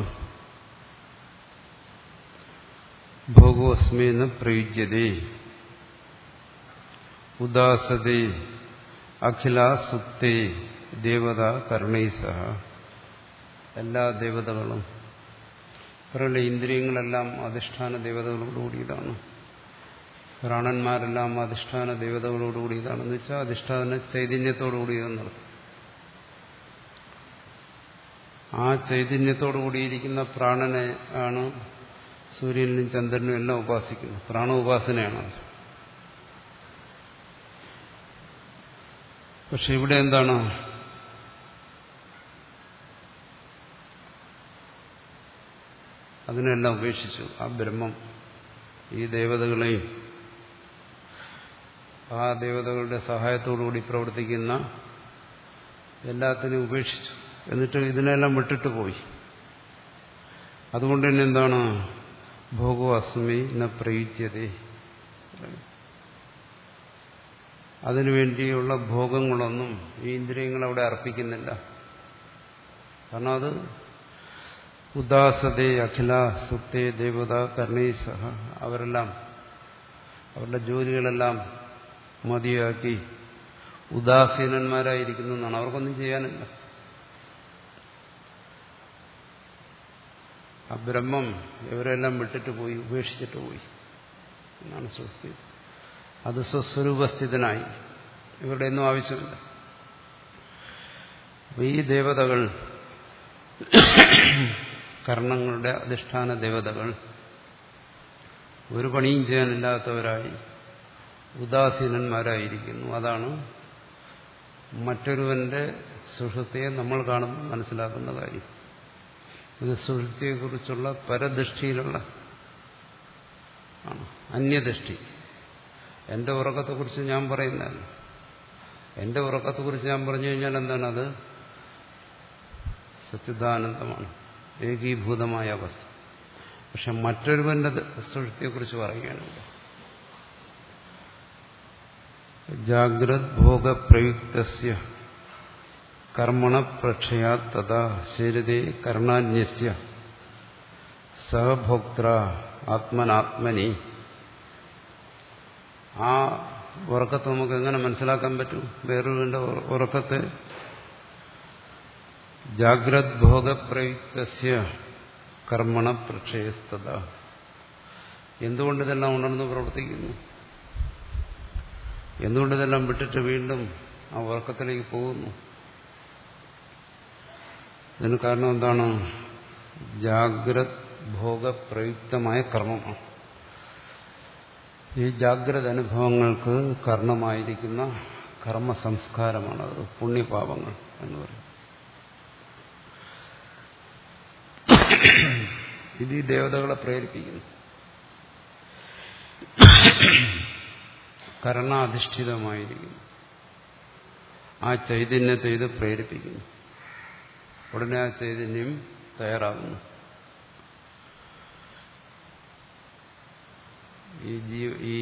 ഭോഗോസ്മേന പ്രയുജ്യതേ ഉദാസതേ അഖില സുപ്തേ ദേവത കർണൈ സഹ. എല്ലാ ദേവതകളും അവരുടെ ഇന്ദ്രിയങ്ങളെല്ലാം അധിഷ്ഠാന ദേവതകളോടുകൂടിയതാണ്. പ്രാണന്മാരെല്ലാം അധിഷ്ഠാന ദേവതകളോടുകൂടിയതാണെന്ന് വെച്ചാൽ അധിഷ്ഠാന ചൈതന്യത്തോടുകൂടിയതെന്നർത്ഥം. ആ ചൈതന്യത്തോടുകൂടിയിരിക്കുന്ന പ്രാണനെ ആണ് സൂര്യനും ചന്ദ്രനും എല്ലാം ഉപാസിക്കുന്നത്. പ്രാണ ഉപാസനയാണ്. പക്ഷെ ഇവിടെ എന്താണ്? അതിനെല്ലാം ഉപേക്ഷിച്ചു. ആ ബ്രഹ്മം ഈ ദേവതകളെയും ആ ദേവതകളുടെ സഹായത്തോടുകൂടി പ്രവർത്തിക്കുന്ന എല്ലാത്തിനെയും ഉപേക്ഷിച്ചു. എന്നിട്ട് ഇതിനെല്ലാം വിട്ടിട്ട് പോയി. അതുകൊണ്ട് തന്നെ എന്താണ്? ഭോഗോ അസ്മി ന പ്രയുജ്യതേ. അതിനുവേണ്ടിയുള്ള ഭോഗങ്ങളൊന്നും ഈ ഇന്ദ്രിയങ്ങൾ അവിടെ അർപ്പിക്കുന്നില്ല. കാരണം അത് ഉദാസതേ അഖില സുപ്തേ ദേവത കർണൈ സഹ. അവരെല്ലാം അവരുടെ ജോലികളെല്ലാം മതിയാക്കി ഉദാസീനന്മാരായിരിക്കുന്നു എന്നാണ്. അവർക്കൊന്നും ചെയ്യാനില്ല. ആ ബ്രഹ്മം ഇവരെല്ലാം വിട്ടിട്ട് പോയി, ഉപേക്ഷിച്ചിട്ട് പോയി എന്നാണ് സുഷ്ടി. അത് സ്വസ്വരൂപസ്ഥിതനായി. ഇവരുടെ ഒന്നും ആവശ്യമില്ല. ഈ ദേവതകൾ, കർണങ്ങളുടെ അധിഷ്ഠാന ദേവതകൾ ഒരു പണിയും ചെയ്യാനില്ലാത്തവരായി ഉദാസീനന്മാരായിരിക്കുന്നു. അതാണ് മറ്റൊരുവന്റെ സുഷുപ്തിയെ നമ്മൾ കാണുമ്പോൾ മനസ്സിലാക്കുന്ന കാര്യം. ഇത് സുഷുപ്തിയെക്കുറിച്ചുള്ള പരദൃഷ്ടിയിലുള്ള ആണ്, അന്യദൃഷ്ടി. എന്റെ ഉറക്കത്തെക്കുറിച്ച് ഞാൻ പറയുന്നതല്ല. എന്റെ ഉറക്കത്തെക്കുറിച്ച് ഞാൻ പറഞ്ഞു കഴിഞ്ഞാൽ എന്താണ്? അത് സച്ചിദാനന്ദമാണ്, ഏകീഭൂതമായ അവസ്ഥ. പക്ഷെ മറ്റൊരുവന്റെ സുഷുപ്തിയെക്കുറിച്ച് പറയുകയാണില്ല. ജാഗ്രത് ഭോഗപ്രയുക്തസ്യ കർമ്മണ പ്രക്ഷയാ തഥാ ശരീരേ കർണാന്യസ്യ സഹഭോക്തൃ ആത്മനാത്മനി. ആ ഉറക്കത്തെ നമുക്ക് എങ്ങനെ മനസ്സിലാക്കാൻ പറ്റും? വേറൊരുവന്റെ ഉറക്കത്തെ ജാഗ്രത് ഭോഗപ്രയുക്തസ്യ കർമ്മണ പ്രക്ഷയസ്തത. എന്തുകൊണ്ട് ഇതെല്ലാം ഉണർന്ന് പ്രവർത്തിക്കുന്നു? എന്തുകൊണ്ട് ഇതെല്ലാം വിട്ടിട്ട് വീണ്ടും ആ ഉറക്കത്തിലേക്ക് പോകുന്നു? ഇതിന് കാരണം എന്താണ്? ജാഗ്രത് ഭോഗപ്രയുക്തമായ കർമ്മമാണ്. ഈ ജാഗ്രത അനുഭവങ്ങൾക്ക് കർണമായിരിക്കുന്ന കർമ്മ സംസ്കാരമാണത്, പുണ്യപാപങ്ങൾ എന്ന് പറയും. ഇത് ഈ ദേവതകളെ പ്രേരിപ്പിക്കുന്നു. കർണാധിഷ്ഠിതമായിരിക്കുന്നു. ആ ചൈതന്യത്തെ ഇത് പ്രേരിപ്പിക്കുന്നു. ഉടനെ ആ ചൈതന്യം തയ്യാറാകുന്നു. ഈ ജീവ ഈ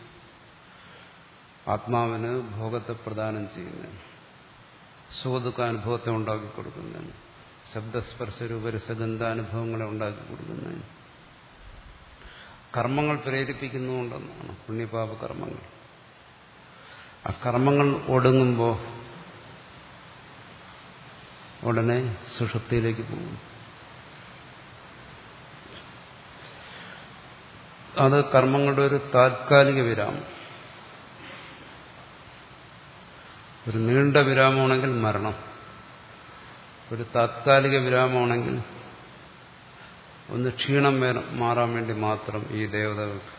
ആത്മാവിന് ഭോഗത്തെ പ്രദാനം ചെയ്യുന്നതിന്, സുഖദുഃഖാനുഭവത്തെ ഉണ്ടാക്കി കൊടുക്കുന്നതിന്, ശബ്ദസ്പർശ രൂപരസഗന്ധാനുഭവങ്ങളെ ഉണ്ടാക്കി കൊടുക്കുന്നതിന് കർമ്മങ്ങൾ പ്രേരിപ്പിക്കുന്നുണ്ടെന്നാണ്. പുണ്യപാപ കർമ്മങ്ങൾ. ആ കർമ്മങ്ങൾ ഒടുങ്ങുമ്പോൾ ഉടനെ സുഷുപ്തിയിലേക്ക് പോകും. അത് കർമ്മങ്ങളുടെ ഒരു താത്കാലിക വിരാമം. ഒരു നീണ്ട വിരാമമാണെങ്കിൽ മരണം, ഒരു താത്കാലിക വിരാമമാണെങ്കിൽ ഒന്ന് ക്ഷീണം മാറാൻ വേണ്ടി മാത്രം ഈ ദേവതകൾക്ക്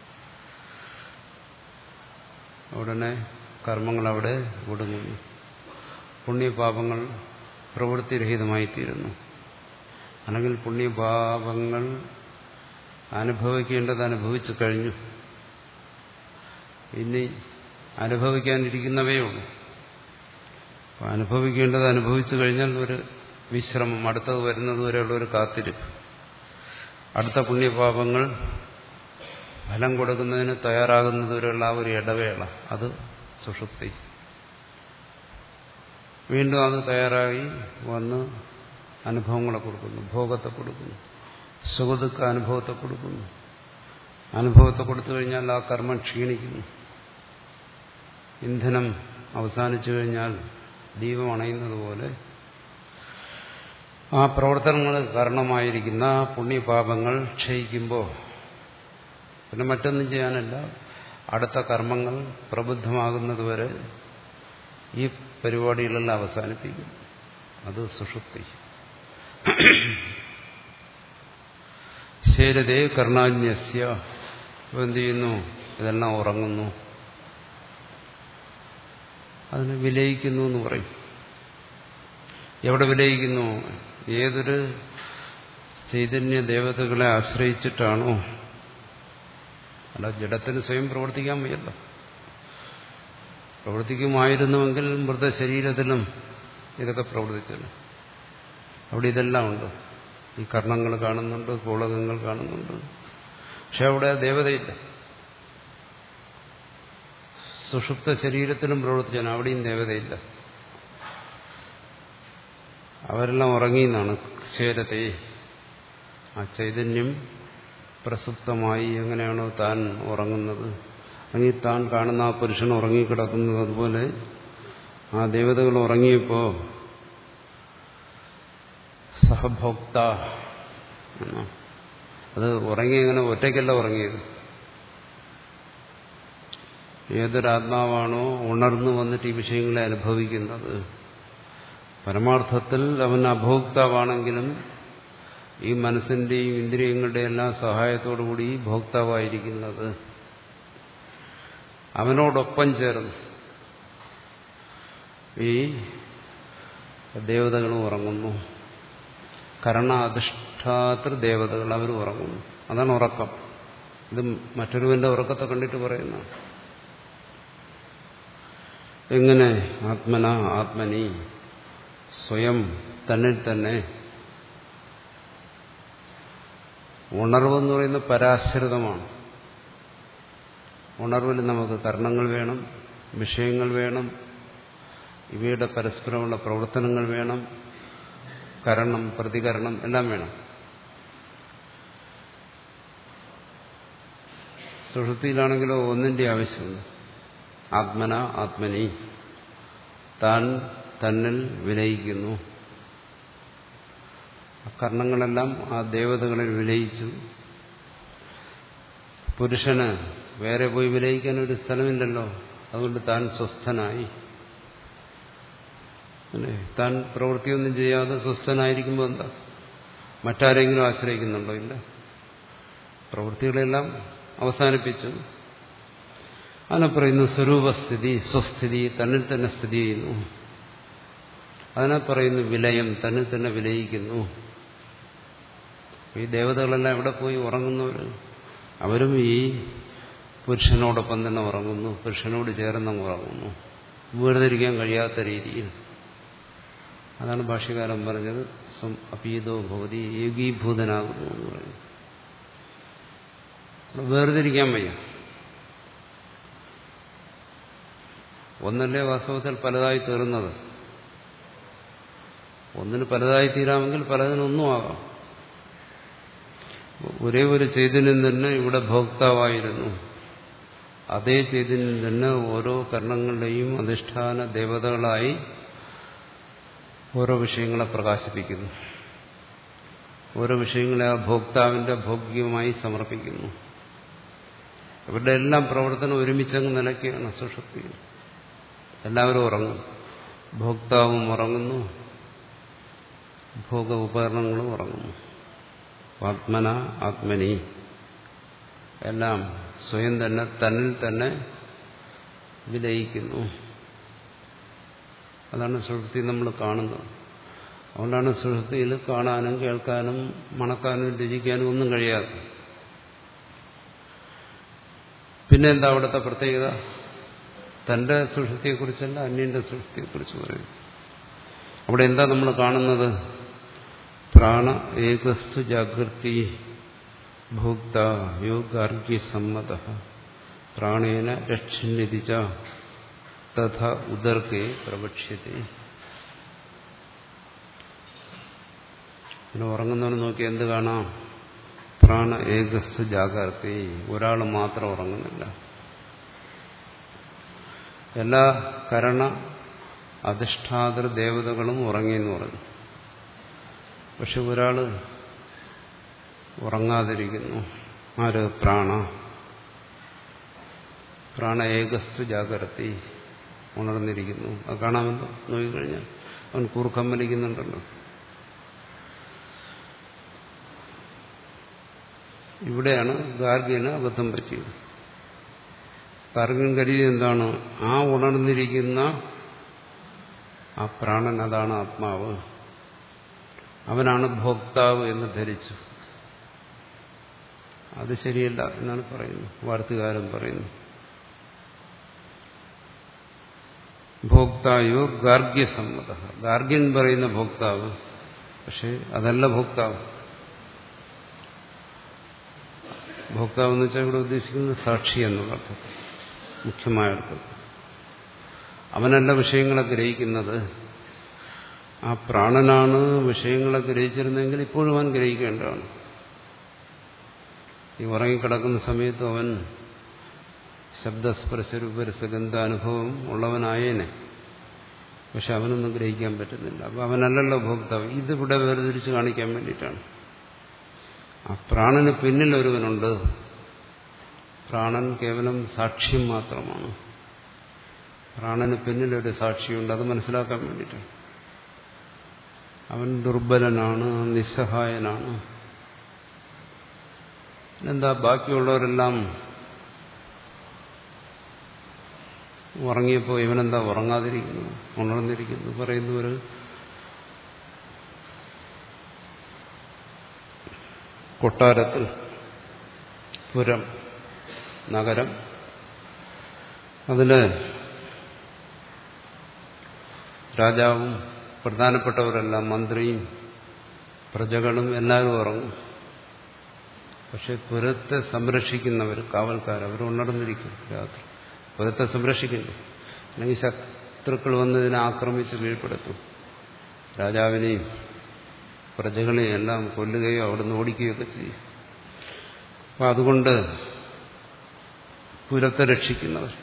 ഉടനെ കർമ്മങ്ങൾ അവിടെ ഒടുങ്ങുന്നു. പുണ്യപാപങ്ങൾ പ്രവൃത്തിരഹിതമായിത്തീരുന്നു. അല്ലെങ്കിൽ പുണ്യപാപങ്ങൾ അനുഭവിക്കേണ്ടത് അനുഭവിച്ചു കഴിഞ്ഞു, ഇനി അനുഭവിക്കാനിരിക്കുന്നവേ ഉള്ളൂ. അപ്പം അനുഭവിക്കേണ്ടത് അനുഭവിച്ചു കഴിഞ്ഞാൽ ഒരു വിശ്രമം, അടുത്തത് വരുന്നതുവരെയുള്ള ഒരു കാത്തിരിപ്പ്, അടുത്ത പുണ്യപാപങ്ങൾ ഫലം കൊടുക്കുന്നതിന് തയ്യാറാകുന്നതുവരെയുള്ള ആ ഒരു ഇടവേള, അത് സുഷുപ്തി. വീണ്ടും അത് തയ്യാറായി വന്ന് അനുഭവങ്ങളെ കൊടുക്കുന്നു, ഭോഗത്തെ കൊടുക്കുന്നു, സുഖദുഃഖ അനുഭവത്തെ കൊടുക്കുന്നു. അനുഭവത്തെ കൊടുത്തു കഴിഞ്ഞാൽ ആ കർമ്മം ക്ഷീണിക്കുന്നു. ഇന്ധനം അവസാനിച്ചു കഴിഞ്ഞാൽ ദീപം അണയുന്നത് പോലെ ആ പ്രവർത്തനങ്ങൾ കാരണമായിരിക്കുന്ന പുണ്യപാപങ്ങൾ ക്ഷയിക്കുമ്പോൾ പിന്നെ മറ്റൊന്നും ചെയ്യാനല്ല, അടുത്ത കർമ്മങ്ങൾ പ്രബുദ്ധമാകുന്നതുവരെ ഈ പരിപാടികളെല്ലാം അവസാനിപ്പിക്കും. അത് സുഷുപ്തി. ശരീരേ കർണാന്യസ്യ. എന്ത് ചെയ്യുന്നു? ഇതെല്ലാം ഉറങ്ങുന്നു, അതിന് വിലയിക്കുന്നു എന്ന് പറയും. എവിടെ വിലയിക്കുന്നു? ഏതൊരു ചൈതന്യ ദേവതകളെ ആശ്രയിച്ചിട്ടാണോ, അല്ല ജഡത്തിന് സ്വയം പ്രവർത്തിക്കാൻ വയ്യല്ലോ. പ്രവർത്തിക്കുമായിരുന്നുവെങ്കിൽ മൃതശരീരത്തിലും ഇതൊക്കെ പ്രവർത്തിച്ചല്ലോ. അവിടെ ഇതെല്ലാം ഉണ്ട്. ഈ കർണങ്ങൾ കാണുന്നുണ്ട്, ഗോളകങ്ങൾ കാണുന്നുണ്ട്. പക്ഷെ അവിടെ ദേവതയില്ല. സുഷുപ്ത ശരീരത്തിലും പ്രവർത്തിച്ചാണ്, അവിടെയും ദേവതയില്ല. അവരെല്ലാം ഉറങ്ങിയെന്നാണ്. ക്ഷേരത്തെ ആ ചൈതന്യം പ്രസുപ്തമായി എങ്ങനെയാണോ താൻ ഉറങ്ങുന്നത്, അല്ലെങ്കിൽ താൻ കാണുന്ന ആ പുരുഷൻ ഉറങ്ങിക്കിടക്കുന്നത്, അതുപോലെ ആ ദേവതകൾ ഉറങ്ങിയപ്പോൾ സഹഭോക്ത, അത് ഉറങ്ങി, എങ്ങനെ ഒറ്റയ്ക്കല്ല ഉറങ്ങിയത്. ഏതൊരാത്മാവാണോ ഉണർന്നു വന്നിട്ട് ഈ വിഷയങ്ങളെ അനുഭവിക്കുന്നത്, പരമാർത്ഥത്തിൽ അവൻ അഭോക്താവാണെങ്കിലും ഈ മനസ്സിന്റെയും ഇന്ദ്രിയങ്ങളുടെയും എല്ലാം സഹായത്തോടുകൂടി ഭോക്താവായിരിക്കുന്നത് അവനോടൊപ്പം ചേർന്ന് ഈ ദേവതകളും ഉറങ്ങുന്നു. കരണാധിഷ്ഠാതൃ ദേവതകൾ അവർ ഉറങ്ങുന്നു. അതാണ് ഉറക്കം. ഇത് മറ്റൊരുവന്റെ ഉറക്കത്തെ കണ്ടിട്ട് പറയുന്ന എങ്ങനെ ആത്മന ആത്മനി സ്വയം തന്നിൽ തന്നെ. ഉണർവെന്ന് പറയുന്നത് പരാശ്രിതമാണ്. ഉണർവിൽ നമുക്ക് കർണങ്ങൾ വേണം, വിഷയങ്ങൾ വേണം, ഇവയുടെ പരസ്പരമുള്ള പ്രവർത്തനങ്ങൾ വേണം, കരണം പ്രതികരണം എല്ലാം വേണം. സുഷുപ്തിയിലാണെങ്കിലോ ഒന്നിന്റെ ആവശ്യമുണ്ട്. ആത്മന ആത്മനി, താൻ തന്നിൽ വിലയിക്കുന്നു. കർണങ്ങളെല്ലാം ആ ദേവതകളിൽ വിലയിച്ചു. പുരുഷന് വേറെ പോയി വിലയിക്കാൻ ഒരു സ്ഥലമില്ലല്ലോ, അതുകൊണ്ട് താൻ സ്വസ്ഥനായി. അല്ലേ, താൻ പ്രവൃത്തിയൊന്നും ചെയ്യാതെ സ്വസ്ഥനായിരിക്കുമ്പോൾ എന്താ, മറ്റാരെങ്കിലും ആശ്രയിക്കുന്നുണ്ടോ? ഇല്ല. പ്രവൃത്തികളെല്ലാം അവസാനിപ്പിച്ചു. അതിനെ പറയുന്നു സ്വരൂപസ്ഥിതി, സ്വസ്ഥിതി, തന്നിൽ തന്നെ സ്ഥിതി ചെയ്യുന്നു. അതിനെ പറയുന്നു വിലയം, തന്നിൽ തന്നെ വിലയിക്കുന്നു. ഈ ദേവതകളെല്ലാം എവിടെ പോയി ഉറങ്ങുന്നവർ? അവരും ഈ പുരുഷനോടൊപ്പം തന്നെ ഉറങ്ങുന്നു, പുരുഷനോട് ചേർന്നങ്ങ് ഉറങ്ങുന്നു, വേർതിരിക്കാൻ കഴിയാത്ത രീതിയിൽ. അതാണ് ഭാഷ്യകാരൻ പറഞ്ഞത് സ്വം അപീതോ ഭവതി, ഏകീഭൂതനാകുന്നു എന്ന് പറയുന്നു. വേർതിരിക്കാൻ വയ്യ. ഒന്നല്ലേ വാസ്തവത്തിൽ പലതായി തീർന്നത്. ഒന്നിന് പലതായി തീരാമെങ്കിൽ പലതിനൊന്നും ആകാം. ഒരേ ഒരു ചൈതന്യം തന്നെ ഇവിടെ ഭോക്താവായിരുന്നു. അതേ ചൈതന്യം തന്നെ ഓരോ കർണങ്ങളുടെയും അധിഷ്ഠാന ദേവതകളായി ഓരോ വിഷയങ്ങളെ പ്രകാശിപ്പിക്കുന്നു. ഓരോ വിഷയങ്ങളെ ആ ഭോക്താവിന്റെ ഭോഗ്യമായി സമർപ്പിക്കുന്നു. ഇവരുടെ എല്ലാം പ്രവർത്തനം ഒരുമിച്ചങ്ങ് നിലയ്ക്കുകയാണ് സുഷുപ്തിയിൽ. എല്ലാവരും ഉറങ്ങും. ഭോക്താവും ഉറങ്ങുന്നു, ഭോഗ ഉപകരണങ്ങളും ഉറങ്ങുന്നു. ആത്മന ആത്മനി, എല്ലാം സ്വയം തന്നെ തന്നിൽ തന്നെ വിലയിക്കുന്നു. അതാണ് സുഷുപ്തി നമ്മൾ കാണുന്നത്. അതുകൊണ്ടാണ് സുഷുപ്തിയിൽ കാണാനും കേൾക്കാനും മണക്കാനും രുചിക്കാനും ഒന്നും കഴിയാതെ. പിന്നെ എന്താ അവിടുത്തെ പ്രത്യേകത? തന്റെ സുഷുപ്തിയെക്കുറിച്ചല്ല, അന്യന്റെ സുഷുപ്തിയെക്കുറിച്ച് പറയും. അവിടെ എന്താ നമ്മൾ കാണുന്നത്? പ്രാണ ഏകസ്തു ജാഗ്രതി ഭോക്ത യോഗാർഗ്യ സമ്മത പ്രാണേന രക്ഷന്യതിച്ച തഥ ഉദർക്കേ പ്രവക്ഷ്യത്തെ. പിന്നെ ഉറങ്ങുന്നവനെ നോക്കി എന്ത് കാണാം? പ്രാണ ഏകസ്തു ജാഗ്രതി, ഒരാൾ മാത്രം ഉറങ്ങുന്നില്ല. എല്ലാ കരണ അധിഷ്ഠാതൃ ദേവതകളും ഉറങ്ങിയെന്ന് പറഞ്ഞു. പക്ഷെ ഒരാള് ഉറങ്ങാതിരിക്കുന്നു. ആര്? പ്രാണ. പ്രാണ ഏകസ്തു ജാഗ്രതി, ഉണർന്നിരിക്കുന്നു. അത് കാണാമല്ലോ, നോക്കിക്കഴിഞ്ഞാൽ അവൻ കൂർക്കം വലിക്കുന്നുണ്ടല്ലോ. ഇവിടെയാണ് ഗാർഗ്യന് അബദ്ധം പറ്റിയത്. ഗാർഗ്യൻ കരുതി എന്താണ്? ആ ഉണർന്നിരിക്കുന്ന ആ പ്രാണൻ, അതാണ് ആത്മാവ്, അവനാണ് ഭോക്താവ് എന്ന് ധരിച്ചു. അത് ശരിയല്ല എന്നാണ് പറയുന്നത്, വാർത്തകാരൻ പറയുന്നു. ഭോക്തായോ ഗാർഗ്യസമ്മത, ഗാർഗ്യൻ പറയുന്ന ഭോക്താവ്, പക്ഷെ അതല്ല ഭോക്താവ്. ഭോക്താവ് എന്ന് വെച്ചാൽ ഇവിടെ ഉദ്ദേശിക്കുന്നത് സാക്ഷി എന്നുള്ള അർത്ഥത്തിൽ, മുഖ്യമായ അർത്ഥത്തിൽ. അവനല്ല വിഷയങ്ങളെ ഗ്രഹിക്കുന്നത്. ആ പ്രാണനാണ് വിഷയങ്ങളെ ഗ്രഹിച്ചിരുന്നെങ്കിൽ ഇപ്പോഴും അവൻ ഗ്രഹിക്കേണ്ടതാണ്. ഈ ഉറങ്ങിക്കിടക്കുന്ന സമയത്ത് അവൻ ശബ്ദസ്പർശരൂപരസഗന്ധാനുഭവം ഉള്ളവനായേനെ. പക്ഷെ അവനൊന്നും ഗ്രഹിക്കാൻ പറ്റുന്നില്ല. അപ്പം അവനല്ലല്ലോ ഭോക്താവ്. ഇതിവിടെ വേർതിരിച്ച് കാണിക്കാൻ വേണ്ടിയിട്ടാണ്. ആ പ്രാണന് പിന്നിൽ ഒരുവനുണ്ട്. പ്രാണൻ കേവലം സാക്ഷ്യം മാത്രമാണ്. പ്രാണന് പിന്നിലൊരു സാക്ഷിയുണ്ട്, അത് മനസ്സിലാക്കാൻ വേണ്ടിയിട്ടാണ്. അവൻ ദുർബലനാണ്, നിസ്സഹായനാണ്. എന്താ ബാക്കിയുള്ളവരെല്ലാം ഉറങ്ങിയപ്പോൾ ഇവനെന്താ ഉറങ്ങാതിരിക്കുന്നു, ഉണർന്നിരിക്കുന്നു? പറയുന്ന ഒരു കൊട്ടാരത്തിൽ, പുരം, നഗരം, അതില് രാജാവും പ്രധാനപ്പെട്ടവരെല്ലാം, മന്ത്രിയും പ്രജകളും എല്ലാവരും ഉറങ്ങും. പക്ഷെ പുരത്തെ സംരക്ഷിക്കുന്നവർ, കാവൽക്കാർ, അവർ ഉണർന്നിരിക്കും രാത്രി. പുരത്തെ സംരക്ഷിക്കുന്നു, അല്ലെങ്കിൽ ശത്രുക്കൾ വന്ന് ഇതിനെ ആക്രമിച്ച് കീഴ്പ്പെടുത്തും. രാജാവിനെയും പ്രജകളെയും എല്ലാം കൊല്ലുകയോ അവിടുന്ന് ഓടിക്കുകയൊക്കെ ചെയ്യും. അപ്പം അതുകൊണ്ട് പുരത്തെ രക്ഷിക്കുന്നവർ,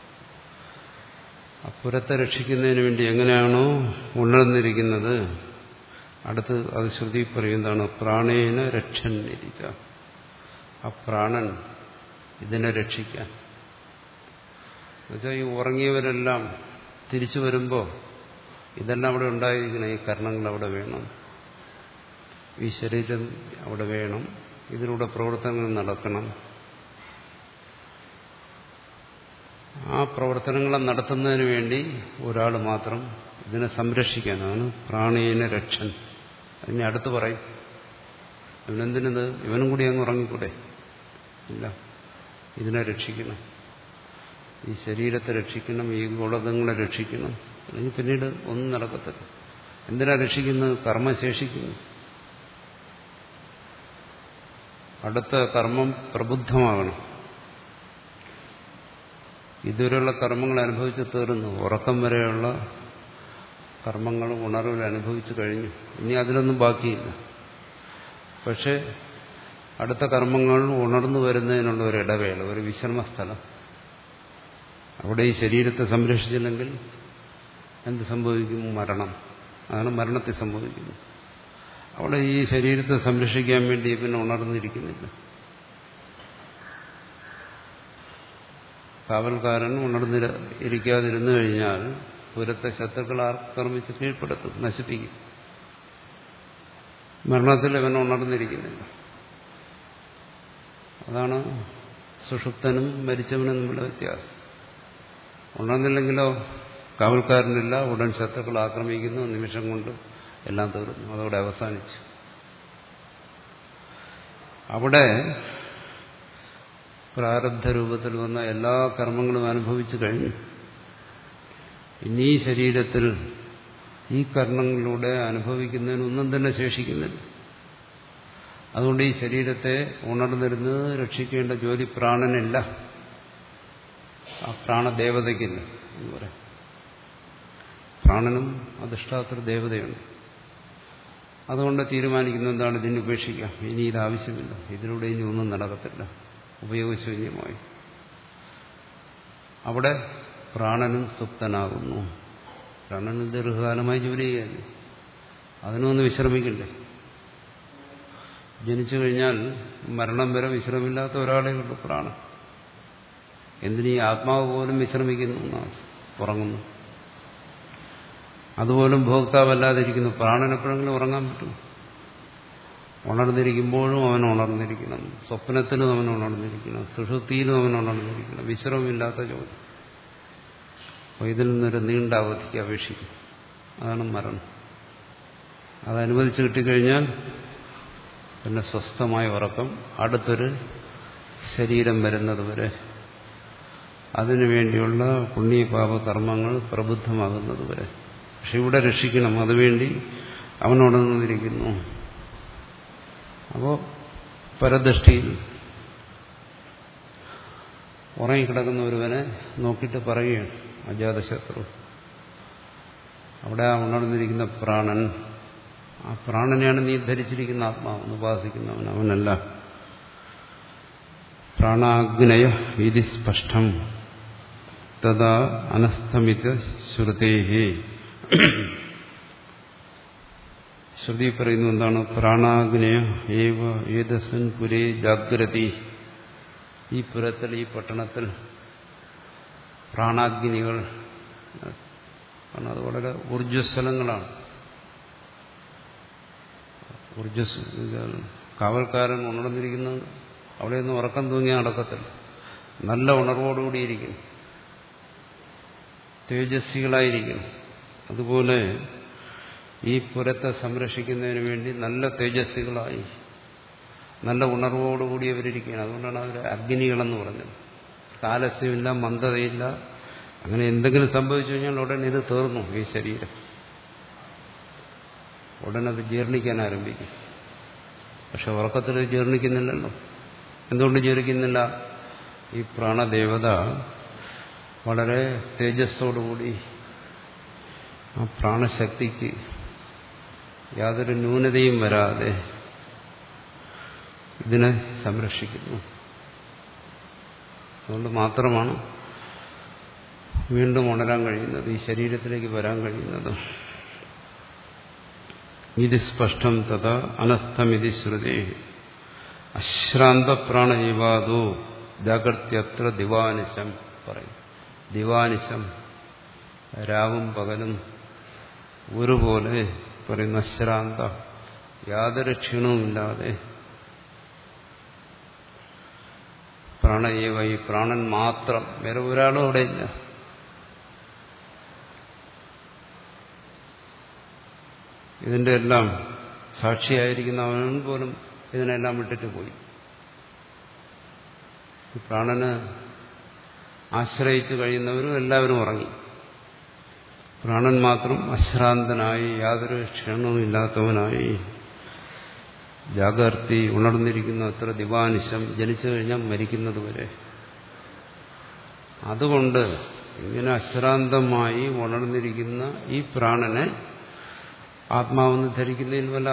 ആ പുരത്തെ രക്ഷിക്കുന്നതിന് വേണ്ടി എങ്ങനെയാണോ ഉണർന്നിരിക്കുന്നത്, അടുത്ത് അത് ശ്രുതി പറയുന്നതാണ് പ്രാണേന രക്ഷന്നിരിക്ക. ആ പ്രാണൻ ഇതിനെ രക്ഷിക്കാൻ. എന്നുവെച്ചാൽ ഈ ഉറങ്ങിയവരെല്ലാം തിരിച്ചു വരുമ്പോൾ ഇതെല്ലാം അവിടെ ഉണ്ടായിരിക്കണം. ഈ കർണങ്ങൾ അവിടെ വേണം, ഈ ശരീരം അവിടെ വേണം, ഇതിലൂടെ പ്രവർത്തനങ്ങൾ നടക്കണം. ആ പ്രവർത്തനങ്ങളെ നടത്തുന്നതിന് വേണ്ടി ഒരാൾ മാത്രം ഇതിനെ സംരക്ഷിക്കാനാണ് പ്രാണേന രക്ഷൻ. അതിനെ അടുത്ത് പറയും. ഇവനെന്തിനത്? ഇവനും കൂടി അങ്ങ് ഉറങ്ങിക്കൂടെ? ഇല്ല, ഇതിനെ രക്ഷിക്കണം, ഈ ശരീരത്തെ രക്ഷിക്കണം, ഈ ഗോളകങ്ങളെ രക്ഷിക്കണം. അല്ലെങ്കിൽ പിന്നീട് ഒന്നും നടക്കത്തില്ല. എന്തിനാ രക്ഷിക്കുന്നത്? കർമ്മം ശേഷിക്കുന്നു. അടുത്ത കർമ്മം പ്രബുദ്ധമാകണം. ഇതുവരെയുള്ള കർമ്മങ്ങൾ അനുഭവിച്ച് തീർന്നു. ഉറക്കം വരെയുള്ള കർമ്മങ്ങൾ ഉണർവിൽ അനുഭവിച്ചു കഴിഞ്ഞു. ഇനി അതിലൊന്നും ബാക്കിയില്ല. പക്ഷെ അടുത്ത കർമ്മങ്ങൾ ഉണർന്നു വരുന്നതിനുള്ള ഒരു ഇടവേള, ഒരു വിശ്രമ സ്ഥലം. അവിടെ ഈ ശരീരത്തെ സംരക്ഷിച്ചില്ലെങ്കിൽ എന്ത് സംഭവിക്കും? മരണം. അതാണ് മരണത്തിൽ സംഭവിക്കുന്നത്. അവിടെ ഈ ശരീരത്തെ സംരക്ഷിക്കാൻ വേണ്ടി പിന്നെ ഉണർന്നിരിക്കുന്നില്ല. കാവൽക്കാരൻ ഉണർന്നിര ഇരിക്കാതിരുന്നു കഴിഞ്ഞാൽ പുരത്തെ ശത്രുക്കൾ ആക്രമിച്ച് കീഴ്പ്പെടുത്തും, നശിപ്പിക്കും. മരണത്തിൽ അവൻ ഉണർന്നിരിക്കുന്നില്ല. അതാണ് സുഷുപ്തനും മരിച്ചവനും തമ്മിലുള്ള വ്യത്യാസം. ഉണർന്നില്ലെങ്കിലോ കാവൽക്കാരനില്ല, ഉടൻ ശത്രുക്കൾ ആക്രമിക്കുന്നു, നിമിഷം കൊണ്ട് എല്ലാം തീർന്നു, അതോടെ അവസാനിച്ചു. അവിടെ പ്രാരബ്ധ രൂപത്തിൽ വന്ന എല്ലാ കർമ്മങ്ങളും അനുഭവിച്ചു കഴിഞ്ഞു. ഇനി ഈ ശരീരത്തിൽ ഈ കർമ്മങ്ങളിലൂടെ അനുഭവിക്കുന്നതിനൊന്നും തന്നെ ശേഷിക്കുന്നില്ല. അതുകൊണ്ട് ഈ ശരീരത്തെ ഉണർന്നിരുന്ന് രക്ഷിക്കേണ്ട ജോലി പ്രാണനില്ല, ആ പ്രാണദേവതയ്ക്കില്ല എന്ന് പറയാം. പ്രാണനും അധിഷ്ഠാതൃ ദേവതയുണ്ട്. അതുകൊണ്ട് തീരുമാനിക്കുന്ന എന്താണ്? ഇതിനെ ഉപേക്ഷിക്കാം, ഇനി ഇത് ആവശ്യമില്ല, ഇതിലൂടെ ഇനി ഒന്നും നടക്കത്തില്ല, ഉപയോഗശൂന്യമായി. അവിടെ പ്രാണനും സുപ്തനാകുന്നു. പ്രാണന് ദീർഘകാലമായി ജോലി ചെയ്യാൻ, അതിനൊന്ന് വിശ്രമിക്കണ്ടേ? ജനിച്ചു കഴിഞ്ഞാൽ മരണം വരെ വിശ്രമില്ലാത്ത ഒരാളെ ഉള്ളൂ പ്രാണൻ. എന്തിനീ ആത്മാവ് പോലും വിശ്രമിക്കുന്നു, ഉറങ്ങുന്നു. അതുപോലും ഭോക്താവല്ലാതിരിക്കുന്നു. പ്രാണൻ എപ്പോഴെങ്കിലും ഉറങ്ങാൻ പറ്റും? ഉണർന്നിരിക്കുമ്പോഴും അവൻ ഉണർന്നിരിക്കണം, സ്വപ്നത്തിലും അവൻ ഉണർന്നിരിക്കണം, സുഷുപ്തിയിലും അവൻ ഉണർന്നിരിക്കണം. വിശ്രമമില്ലാത്ത ജോലി. അപ്പോൾ ഇതിൽ നിന്നൊരു നീണ്ട അവധിക്ക് അപേക്ഷിക്കും. അതാണ് മരണം. അതനുവദിച്ച് കിട്ടിക്കഴിഞ്ഞാൽ പിന്നെ സ്വസ്ഥമായ ഉറക്കം, അടുത്തൊരു ശരീരം വരുന്നത് വരെ, അതിനുവേണ്ടിയുള്ള പുണ്യപാപ കർമ്മങ്ങൾ പ്രബുദ്ധമാകുന്നത് വരെ. പക്ഷെ ഇവിടെ രക്ഷിക്കണം, അതുവേണ്ടി അവൻ ഉണർന്നിരിക്കുന്നു. അപ്പോൾ പരദൃഷ്ടിയിൽ ഉറങ്ങിക്കിടക്കുന്ന ഒരുവനെ നോക്കിയിട്ട് പറയുകയാണ് അജാതശത്രു, അവിടെ ആ ഉണർന്നിരിക്കുന്ന പ്രാണൻ, ആ പ്രാണനെയാണ് നീ ധരിച്ചിരിക്കുന്ന ആത്മാവെന്ന് ഉപാസിക്കുന്നവൻ, അവനല്ല. പ്രാണാഗ്നയ ഇതി സ്പഷ്ടം തഥാ അനസ്തമിത ശ്രുതേഹി. ശ്രുതി പറയുന്നു എന്താണ്? പ്രാണാഗ്നയ ഏവ ഏതസ്മിൻ പുരേ ജാഗ്രതി. ഈ പുരത്തിൽ, ഈ പട്ടണത്തിൽ പ്രാണാഗ്നികൾ കാരണം അത് വളരെ ഊർജ്ജസ്വലങ്ങളാണ്. ഊർജ്ജസ് കാവൽക്കാരൻ ഉണർന്നിരിക്കുന്നത് അവിടെയൊന്നും ഉറക്കം തൂങ്ങിയാൽ നടക്കത്തില്ല. നല്ല ഉണർവോടുകൂടിയിരിക്കും, തേജസ്വികളായിരിക്കും. അതുപോലെ ഈ പുരത്തെ സംരക്ഷിക്കുന്നതിന് വേണ്ടി നല്ല തേജസ്വികളായി നല്ല ഉണർവോടുകൂടി അവരിയ്ക്കുകയാണ്. അതുകൊണ്ടാണ് അവർ അഗ്നികളെന്ന് പറഞ്ഞത്. കാലസ്യമില്ല, മന്ദതയില്ല. അങ്ങനെ എന്തെങ്കിലും സംഭവിച്ചു കഴിഞ്ഞാൽ ഉടനെ ഇത് തീർന്നു. ഈ ശരീരം ഉടനെ അത് ജീർണിക്കാൻ ആരംഭിക്കും. പക്ഷെ ഉറക്കത്തിൽ ജീർണിക്കുന്നില്ലല്ലോ. എന്തുകൊണ്ട് ജീർണിക്കുന്നില്ല? ഈ പ്രാണദേവത വളരെ തേജസ്സോടുകൂടി ആ പ്രാണശക്തിക്ക് യാതൊരു ന്യൂനതയും വരാതെ ഇതിനെ സംരക്ഷിക്കുന്നു. അതുകൊണ്ട് മാത്രമാണ് വീണ്ടും ഉണരാൻ കഴിയുന്നത്, ഈ ശരീരത്തിലേക്ക് വരാൻ കഴിയുന്നത്. ഇത് സ്പഷ്ടം തഥ അനസ്ഥമിതി ശ്രുതി അശ്രാന്ത പ്രാണജീവാദോ ജാഗ്രത്യത്ര ദിവാനിശം പറയും. ദിവാനിശം രാവും പകലും ഒരുപോലെ പറയുന്ന അശ്രാന്ത, യാതൊരു ക്ഷീണവുമില്ലാതെ പ്രാണയേവ, ഈ പ്രാണൻ മാത്രം, വേറെ ഒരാളും അവിടെ ഇല്ല. ഇതിന്റെ എല്ലാം സാക്ഷിയായിരിക്കുന്ന അവൻ പോലും ഇതിനെല്ലാം വിട്ടിട്ട് പോയി. ഈ പ്രാണന് ആശ്രയിച്ചു കഴിയുന്നവരും എല്ലാവരും ഉറങ്ങി. പ്രാണൻ മാത്രം അശ്രാന്തനായി യാതൊരു ക്ഷീണവും ഇല്ലാത്തവനായി ജാഗർത്തി ഉണർന്നിരിക്കുന്ന അത്ര ദിവാനിശം, ജനിച്ചു കഴിഞ്ഞാൽ മരിക്കുന്നത് വരെ. അതുകൊണ്ട് ഇങ്ങനെ അശ്രാന്തമായി ഉണർന്നിരിക്കുന്ന ഈ പ്രാണനെ ആത്മാവെന്ന് ധരിക്കുന്നതിൽ വല്ല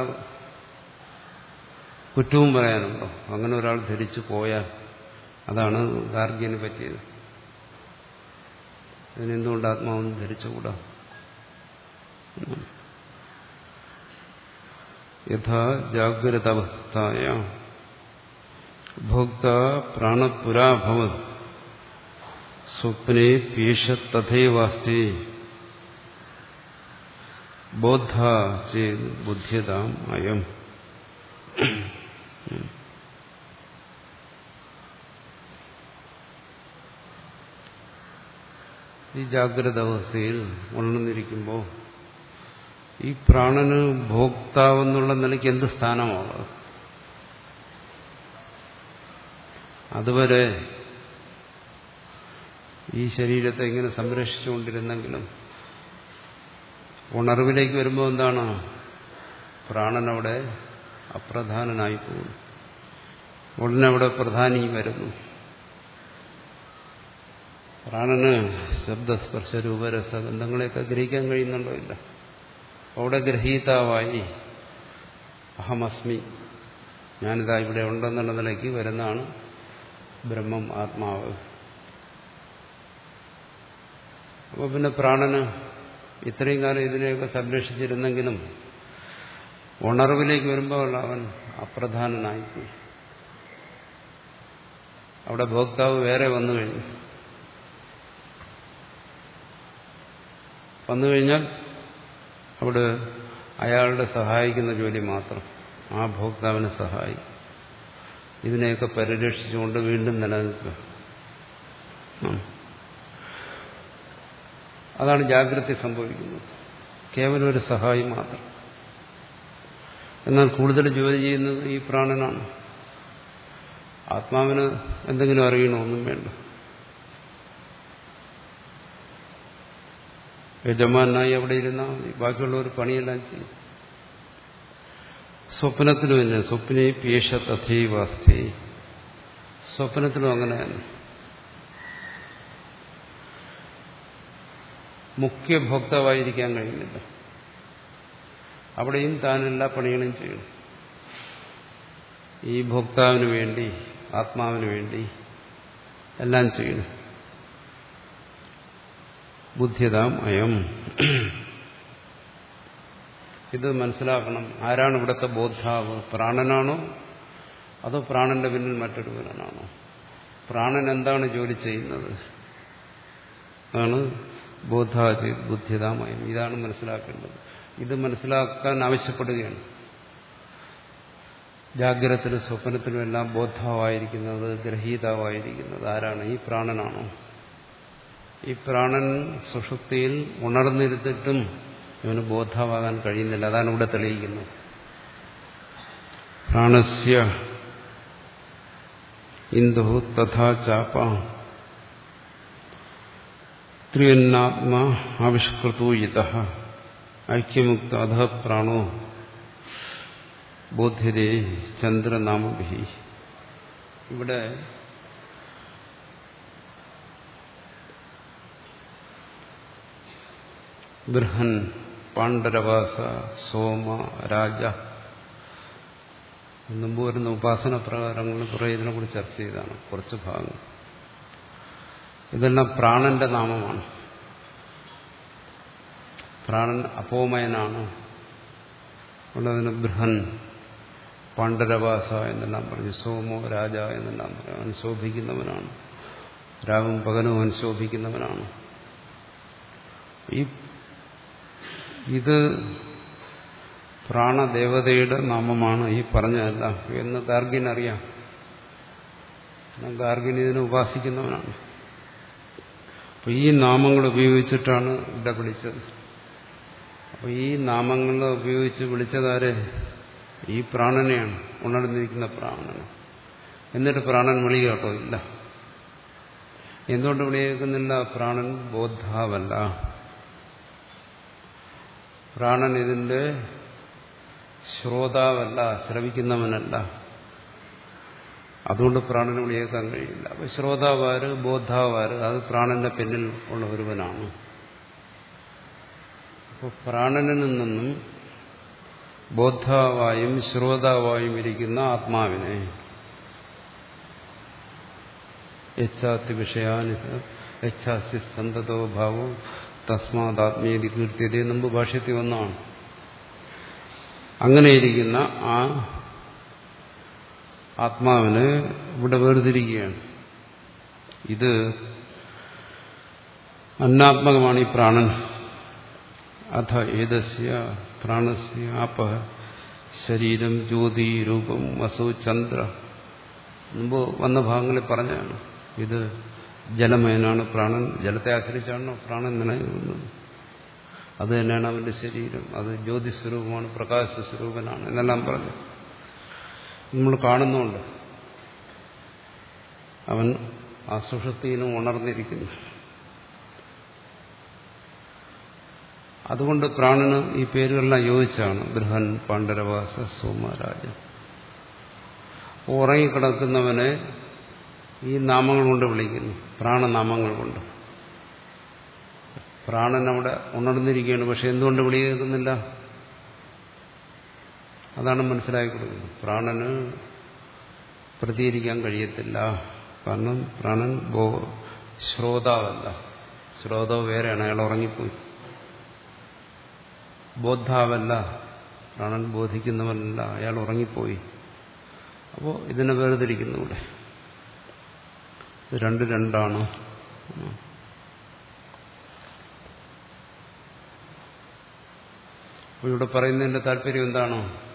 കുറ്റവും പറയാനുണ്ടോ? അങ്ങനെ ഒരാൾ ധരിച്ചു പോയാൽ അതാണ് ഗാർഗ്യന് പറ്റിയത്. അതിനെന്തുകൊണ്ട് ആത്മാവെന്ന് ധരിച്ചുകൂടാ? യഥാ ജാഗ്രതവസ്ഥായ ഭോക്ത പ്രാണപുരാഭവത് സ്വപ്നെ പീഷ തഥൈവാസ്തി ബോധ ചേത് ബുദ്ധ്യതാം അയം. ഈ ജാഗ്രത അവസ്ഥയിൽ ഉണർന്നിരിക്കുമ്പോൾ ഈ പ്രാണന് ഭോക്താവെന്നുള്ള നിലയ്ക്ക് എന്ത് സ്ഥാനമാണ്? അതുവരെ ഈ ശരീരത്തെ ഇങ്ങനെ സംരക്ഷിച്ചുകൊണ്ടിരുന്നെങ്കിലും ഉണർവിലേക്ക് വരുമ്പോൾ എന്താണ്? പ്രാണനവിടെ അപ്രധാനനായി പോകുന്നു. ഉടനെ അവിടെ പ്രധാനി വരുന്നു. പ്രാണന് ശബ്ദസ്പർശ രൂപരസഗന്ധങ്ങളെയൊക്കെ ഗ്രഹിക്കാൻ കഴിയുന്നുണ്ടോ? ഇല്ല. അവിടെ ഗ്രഹീതാവായി അഹമസ്മി, ഞാനിതാ ഇവിടെ ഉണ്ടെന്നുള്ള നിലയ്ക്ക് വരുന്നതാണ് ബ്രഹ്മം, ആത്മാവ്. അപ്പോൾ പിന്നെ പ്രാണന് ഇത്രയും കാലം ഇതിനെയൊക്കെ സംരക്ഷിച്ചിരുന്നെങ്കിലും ഉണർവിലേക്ക് വരുമ്പോൾ അവൻ അപ്രധാനനായിപ്പോയി. അവിടെ ഭോക്താവ് വേറെ വന്നു കഴിഞ്ഞു. വന്നു കഴിഞ്ഞാൽ അവിടെ അയാളുടെ സഹായിക്കുന്ന ജോലി മാത്രം, ആ ഭോക്താവിനെ സഹായിക്കും. ഇതിനെയൊക്കെ പരിരക്ഷിച്ചുകൊണ്ട് വീണ്ടും നിലനിൽക്കുക. അതാണ് ജാഗ്രത സംഭവിക്കുന്നത്. കേവലം ഒരു സഹായി മാത്രം. എന്നാൽ കൂടുതൽ ജോലി ചെയ്യുന്നത് ഈ പ്രാണനാണ്. ആത്മാവിന് എന്തെങ്കിലും അറിയണോ? ഒന്നും വേണ്ട. യജമാനായി അവിടെ ഇരുന്നാൽ മതി, ബാക്കിയുള്ളവർ പണിയെല്ലാം ചെയ്യും. സ്വപ്നത്തിലും തന്നെ സ്വപ്നെ പീഷ തഥൈവാസ്തി, സ്വപ്നത്തിലും അങ്ങനെയാണ്. മുഖ്യ ഭോക്താവായിരിക്കാൻ കഴിയുന്നില്ല. അവിടെയും താൻ എല്ലാ പണികളും ചെയ്യണം. ഈ ഭോക്താവിന് വേണ്ടി, ആത്മാവിന് വേണ്ടി എല്ലാം ചെയ്യണം. ബുദ്ധ്യതാം അയം. ഇത് മനസ്സിലാക്കണം. ആരാണ് ഇവിടുത്തെ ബോദ്ധാവ്? പ്രാണനാണോ അതോ പ്രാണന്റെ പിന്നിൽ മറ്റൊരുവനാണോ? പ്രാണൻ എന്താണ് ജോലി ചെയ്യുന്നത്? അതാണ് ബോധാചേത് ബുദ്ധ്യതാമയം. ഇതാണ് മനസ്സിലാക്കേണ്ടത്. ഇത് മനസ്സിലാക്കാൻ ആവശ്യപ്പെടുകയാണ്. ജാഗ്രതത്തിലും സ്വപ്നത്തിലും എല്ലാം ബോദ്ധാവായിരിക്കുന്നത്, ഗ്രഹീതാവായിരിക്കുന്നത് ആരാണ്? ഈ പ്രാണനാണോ? ഈ പ്രാണൻ സുഷുപ്തിയിൽ ഉണർന്നിരുന്നിട്ടും ഇവന് ബോദ്ധാവാകാൻ കഴിയുന്നില്ല. അതാണ് ഇവിടെ തെളിയിക്കുന്നത്. പ്രാണസ്യ ഇന്ദു തഥാ ചാപ ത്രിയന്നാത്മാ ആവിഷ്കൃതൂയിതഃ ഐക്യമുക്ത അധ പ്രാണോ ബോധ്യതേ ചന്ദ്രനാമഭിഹി. ഇവിടെ ബൃഹൻ, പാണ്ഡരവാസ, സോമ, രാജ മുമ്പ് വരുന്ന ഉപാസന പ്രകാരങ്ങൾ കുറേ ഇതിനെക്കുറിച്ച് ചർച്ച ചെയ്താണ്. കുറച്ച് ഭാഗങ്ങൾ ഇതെല്ലാം പ്രാണന്റെ നാമമാണ്. പ്രാണൻ അപോമയനാണ്. അതുകൊണ്ടതിന് ബൃഹൻ, പാണ്ഡരവാസ എന്നെല്ലാം പറഞ്ഞു. സോമോ രാജ എന്നെല്ലാം പറഞ്ഞു. അവൻ ശോഭിക്കുന്നവനാണ്. രാവും പകലും അവൻ ശോഭിക്കുന്നവനാണ്. ഈ ഇത് പ്രാണദേവതയുടെ നാമമാണ് ഈ പറഞ്ഞതല്ല എന്ന് ഗാർഗ്യനറിയാം. ഗാർഗ്യൻ ഇതിനെ ഉപാസിക്കുന്നവനാണ്. അപ്പൊ ഈ നാമങ്ങൾ ഉപയോഗിച്ചിട്ടാണ് ഇവിടെ വിളിച്ചത്. അപ്പൊ ഈ നാമങ്ങൾ ഉപയോഗിച്ച് വിളിച്ചതാരെ? ഈ പ്രാണനെയാണ്, ഉണർന്നിരിക്കുന്ന പ്രാണനെ. എന്നിട്ട് പ്രാണൻ വിളി കേട്ടോ? ഇല്ല. എന്തുകൊണ്ട് വിളി കേൾക്കുന്നില്ല? പ്രാണൻ ബോദ്ധാവല്ല. പ്രാണൻ ഇതിന്റെ ശ്രോതാവല്ല, ശ്രവിക്കുന്നവനല്ല. അതുകൊണ്ട് പ്രാണന് വിളി കേൾക്കാൻ കഴിയില്ല. അപ്പൊ ശ്രോതാവാര്, ബോദ്ധാവാര്? അത് പ്രാണന്റെ പിന്നിൽ ഉള്ള ഒരുവനാണ്. അപ്പോൾ പ്രാണനിൽ നിന്നും ബോദ്ധാവായും ശ്രോതാവായും ഇരിക്കുന്ന ആത്മാവിനെ യച്ഛാത്തി വിഷയാനി യച്ഛാസ്തി സന്തതോ ഭാവോ തസ്മാദാത്മേതി കീർത്തിയതേ മുമ്പ് ഭാഷ്യത്തിൽ വന്നതാണ്. അങ്ങനെയിരിക്കുന്ന ആ ആത്മാവിനെ ഇവിടെ വേർതിരിക്കുകയാണ്. ഇത് അന്നാത്മകമാണ് ഈ പ്രാണൻ. അഥ ഏതസ്യ പ്രാണസ്യ ആപഃ ശരീരം ജ്യോതി രൂപം വസു ചന്ദ്ര. മുമ്പ് വന്ന ഭാഗങ്ങളിൽ പറഞ്ഞാണ്. ഇത് ജലമയനാണ് പ്രാണൻ. ജലത്തെ ആശ്രയിച്ചാണോ പ്രാണൻ നിലനിൽക്കുന്നത്? അത് തന്നെയാണ് അവന്റെ ശരീരം. അത് ജ്യോതിസ്വരൂപമാണ്, പ്രകാശസ്വരൂപനാണ് എന്നെല്ലാം പറഞ്ഞു. നമ്മൾ കാണുന്നുണ്ട് അവൻ ആ സുഷുപ്തിയിലും ഉണർന്നിരിക്കുന്നു. അതുകൊണ്ട് പ്രാണന് ഈ പേരുകളെല്ലാം യോജിച്ചാണ്. ബൃഹൻ, പാണ്ഡരവാസ, സോമരാജ. ഉറങ്ങിക്കിടക്കുന്നവനെ ഈ നാമങ്ങൾ കൊണ്ട് വിളിക്കുന്നു, പ്രാണനാമങ്ങൾ കൊണ്ട്. പ്രാണൻ അവിടെ ഉണർന്നിരിക്കുകയാണ്. പക്ഷെ എന്തുകൊണ്ട് വിളി കേൾക്കുന്നില്ല? അതാണ് മനസ്സിലാക്കി കൊടുക്കുന്നത്. പ്രാണന് പ്രതികരിക്കാൻ കഴിയത്തില്ല. കാരണം പ്രാണൻ ബോ ശ്രോതാവല്ല. ശ്രോതാവ് വേറെയാണ്, അയാൾ ഉറങ്ങിപ്പോയി. ബോദ്ധാവല്ല, പ്രാണൻ ബോധിക്കുന്നവനല്ല, അയാൾ ഉറങ്ങിപ്പോയി. അപ്പോൾ ഇതിനെ വേർതിരിക്കുന്നു ഇവിടെ. ഇത് രണ്ട് രണ്ടാണ്. അപ്പോൾ ഇവിടെ പറയുന്നതിന്റെ താല്പര്യം എന്താണോ?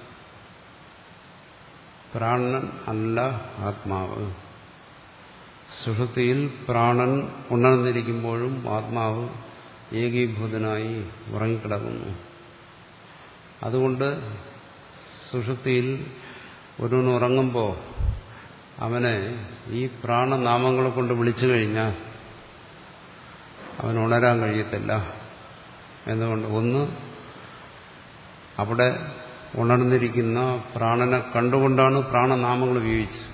പ്രാണൻ അല്ല ആത്മാവ്. സുഷുപ്തിയിൽ പ്രാണൻ ഉണർന്നിരിക്കുമ്പോഴും ആത്മാവ് ഏകീഭൂതനായി ഉറങ്ങിക്കിടക്കുന്നു. അതുകൊണ്ട് സുഷുപ്തിയിൽ ഒരുവൻ ഉറങ്ങുമ്പോൾ അവനെ ഈ പ്രാണനാമങ്ങളെ കൊണ്ട് വിളിച്ചു കഴിഞ്ഞാൽ അവൻ ഉണരാൻ കഴിയത്തില്ല. എന്തുകൊണ്ട്? ഒന്ന്, അവിടെ ഉണർന്നിരിക്കുന്ന പ്രാണനെ കണ്ടുകൊണ്ടാണ് പ്രാണനാമങ്ങൾ ഉപയോഗിച്ചത്.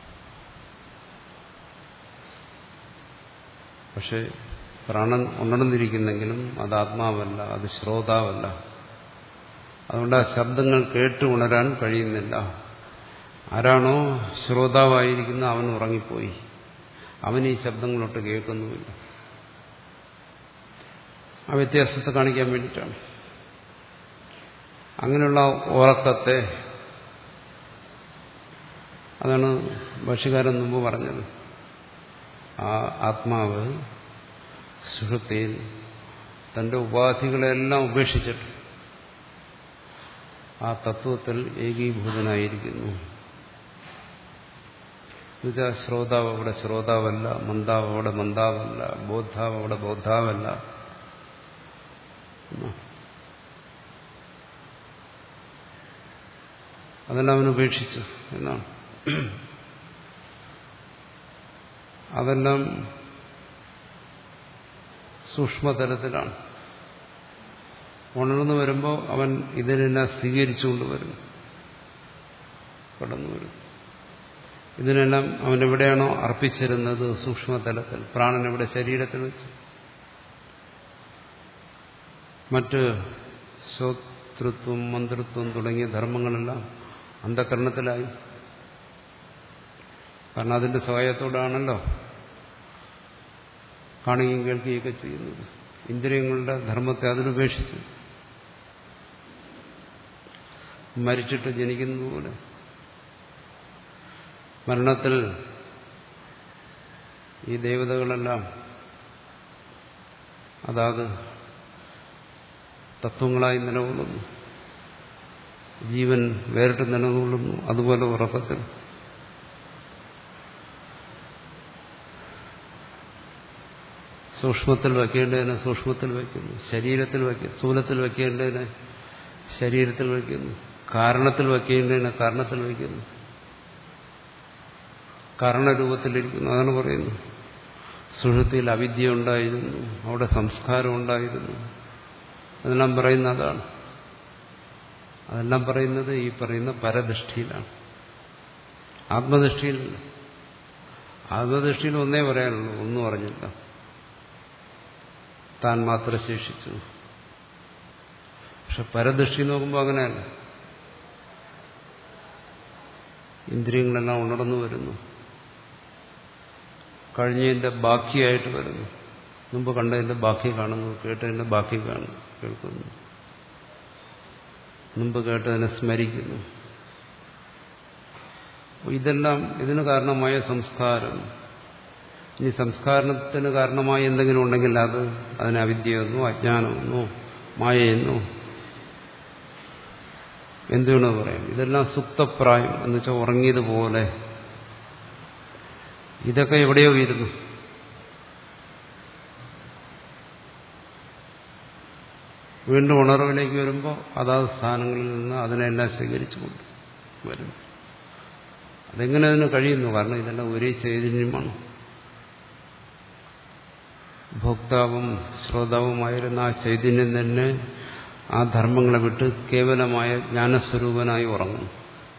പക്ഷെ പ്രാണൻ ഉണർന്നിരിക്കുന്നെങ്കിലും അത് ആത്മാവല്ല, അത് ശ്രോതാവല്ല. അതുകൊണ്ട് ആ ശബ്ദങ്ങൾ കേട്ട് ഉണരാൻ കഴിയുന്നില്ല. ആരാണോ ശ്രോതാവായിരിക്കുന്ന അവൻ ഉറങ്ങിപ്പോയി. അവൻ ഈ ശബ്ദങ്ങളൊട്ട് കേൾക്കുന്നുമില്ല. ആ വ്യത്യാസത്തെ കാണിക്കാൻ വേണ്ടിയിട്ടാണ്. അങ്ങനെയുള്ള ഉറക്കത്തെ, അതാണ് ഭാഷ്യകാരൻ മുമ്പ് പറഞ്ഞത്. ആ ആത്മാവ് സുഷുപ്തിയിൽ തന്റെ ഉപാധികളെല്ലാം ഉപേക്ഷിച്ചിട്ട് ആ തത്വത്തിൽ ഏകീഭൂതനായിരിക്കുന്നു. എന്നുവെച്ചാൽ ശ്രോതാവ് അവിടെ ശ്രോതാവല്ല, മന്ദാവ് അവിടെ മന്ദാവല്ല, ബോദ്ധാവ് അവിടെ ബോദ്ധാവല്ല. അതെല്ലാം അവൻ ഉപേക്ഷിച്ചു എന്നാണ്. അതെല്ലാം സൂക്ഷ്മതലത്തിലാണ്. ഉണർന്നു വരുമ്പോൾ അവൻ ഇതിനെല്ലാം സ്വീകരിച്ചുകൊണ്ട് വരും, കടന്നു വരും. ഇതിനെല്ലാം അവൻ എവിടെയാണോ അർപ്പിച്ചിരുന്നത് സൂക്ഷ്മതലത്തിൽ, പ്രാണൻ എവിടെ ശരീരത്തിൽ വെച്ച്, മറ്റ് ശ്രോതൃത്വം മന്ത്രിത്വം തുടങ്ങിയ ധർമ്മങ്ങളെല്ലാം അന്ധകരണത്തിലായി. കാരണം അതിന്റെ സഹായത്തോടാണല്ലോ കാണുകയും കേൾക്കുകയൊക്കെ ചെയ്യുന്നത്. ഇന്ദ്രിയങ്ങളുടെ ധർമ്മത്തെ അതിലുപേക്ഷിച്ചു. മരിച്ചിട്ട് ജനിക്കുന്നതുപോലെ മരണത്തിൽ ഈ ദേവതകളെല്ലാം അതാത് തത്വങ്ങളായി നിലകൊള്ളുന്നു, ജീവൻ വേറിട്ട് നിലകൊള്ളുന്നു. അതുപോലെ ഉറക്കത്തിൽ സൂക്ഷ്മത്തിൽ വയ്ക്കേണ്ടതിനെ സൂക്ഷ്മത്തിൽ വയ്ക്കുന്നു, ശരീരത്തിൽ വയ്ക്കുന്നു, സ്ഥൂലത്തിൽ വയ്ക്കേണ്ടതിനെ ശരീരത്തിൽ വയ്ക്കുന്നു, കാരണത്തിൽ വയ്ക്കേണ്ടതിനെ കാരണത്തിൽ വയ്ക്കുന്നു, കാരണരൂപത്തിലിരിക്കുന്നു. അതാണ് പറയുന്നത്. സുഷുപ്തിയിൽ അവിദ്യ ഉണ്ടായിരുന്നു, അവിടെ സംസ്കാരം ഉണ്ടായിരുന്നു. അതെല്ലാം പറയുന്ന അതാണ്. അതെല്ലാം പറയുന്നത് ഈ പറയുന്ന പരദൃഷ്ടിയിലാണ്, ആത്മദൃഷ്ടിയിലല്ല. ആത്മദൃഷ്ടിയിൽ ഒന്നേ പറയാനുള്ളൂ, ഒന്നും അറിഞ്ഞില്ല, താൻ മാത്രം ശേഷിച്ചു. പക്ഷെ പരദൃഷ്ടി നോക്കുമ്പോൾ അങ്ങനെയല്ല. ഇന്ദ്രിയങ്ങളെല്ലാം ഉണർന്നു വരുന്നു, കഴിഞ്ഞതിന്റെ ബാക്കിയായിട്ട് വരുന്നു. മുമ്പ് കണ്ടതിന്റെ ബാക്കി കാണുന്നു, കേട്ടതിന്റെ ബാക്കി കാണുന്നു, കേൾക്കുന്നു, മുമ്പ് കേട്ടതിനെ സ്മരിക്കുന്നു. ഇതെല്ലാം ഇതിന് കാരണമായ സംസ്കാരം. ഇനി സംസ്കാരത്തിന് കാരണമായി എന്തെങ്കിലും ഉണ്ടെങ്കിൽ അത് അതിന് അവിദ്യയെന്നോ അജ്ഞാനമെന്നോ മായയെന്നോ എന്തുവേണോ പറയാം. ഇതെല്ലാം സുപ്തപ്രായം എന്ന് വെച്ചാൽ ഉറങ്ങിയതുപോലെ. ഇതൊക്കെ എവിടെയോ ഇരുന്നു. വീണ്ടും ഉണർവിലേക്ക് വരുമ്പോൾ അതാത് സ്ഥാനങ്ങളിൽ നിന്ന് അതിനെല്ലാം സ്വീകരിച്ചുകൊണ്ട് വരും. അതെങ്ങനെ അതിന് കഴിയുന്നു? കാരണം ഇതെല്ലാം ഒരേ ചൈതന്യമാണ്. ഭോക്താവും ശ്രോതാവുമായിരുന്ന ആ ചൈതന്യം തന്നെ ആ ധർമ്മങ്ങളെ വിട്ട് കേവലമായ ജ്ഞാനസ്വരൂപനായി ഉറങ്ങുന്നു.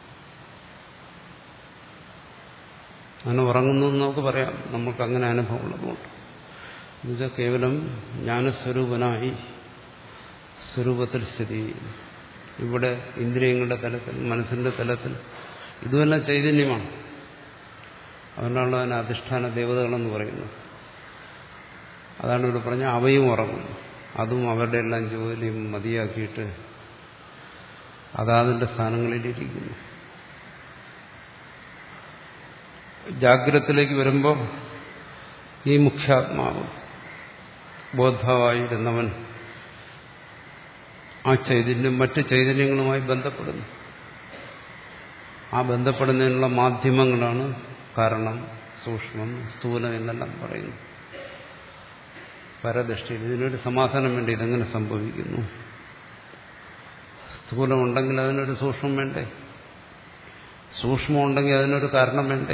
അങ്ങനെ ഉറങ്ങുന്നു എന്ന് നമുക്ക് പറയാം, നമുക്ക് അങ്ങനെ അനുഭവം ഉള്ളതുകൊണ്ട്. എന്നുവെച്ചാൽ കേവലം ജ്ഞാനസ്വരൂപനായി സ്വരൂപത്തിൽ സ്ഥിതി ചെയ്യുന്നു. ഇവിടെ ഇന്ദ്രിയങ്ങളുടെ തലത്തിൽ, മനസ്സിന്റെ തലത്തിൽ ഇതുമെല്ലാം ചൈതന്യമാണ്. അതുകൊണ്ടാണ് അതിന് അധിഷ്ഠാന ദേവതകളെന്ന് പറയുന്നത്. അതാണ് ഇവിടെ പറഞ്ഞ അവയും ഉറങ്ങുന്നു. അതും അവരുടെ എല്ലാം ജോലിയും മതിയാക്കിയിട്ട് അതാതിന്റെ സ്ഥാനങ്ങളിലിരിക്കുന്നു. ജാഗ്രതത്തിലേക്ക് വരുമ്പോൾ ഈ മുഖ്യാത്മാവ് ബോദ്ധാവായിരുന്നവൻ ആ ചൈതന്യം മറ്റ് ചൈതന്യങ്ങളുമായി ബന്ധപ്പെടുന്നു. ആ ബന്ധപ്പെടുന്നതിനുള്ള മാധ്യമങ്ങളാണ് കാരണം, സൂക്ഷ്മം, സ്ഥൂലം എന്നെല്ലാം പറയുന്നു. പരദൃഷ്ടിയിൽ ഇതിനൊരു സമാധാനം വേണ്ടേ, ഇതെങ്ങനെ സംഭവിക്കുന്നു? സ്ഥൂലമുണ്ടെങ്കിൽ അതിനൊരു സൂക്ഷ്മം വേണ്ടേ, സൂക്ഷ്മം ഉണ്ടെങ്കിൽ അതിനൊരു കാരണം വേണ്ടേ.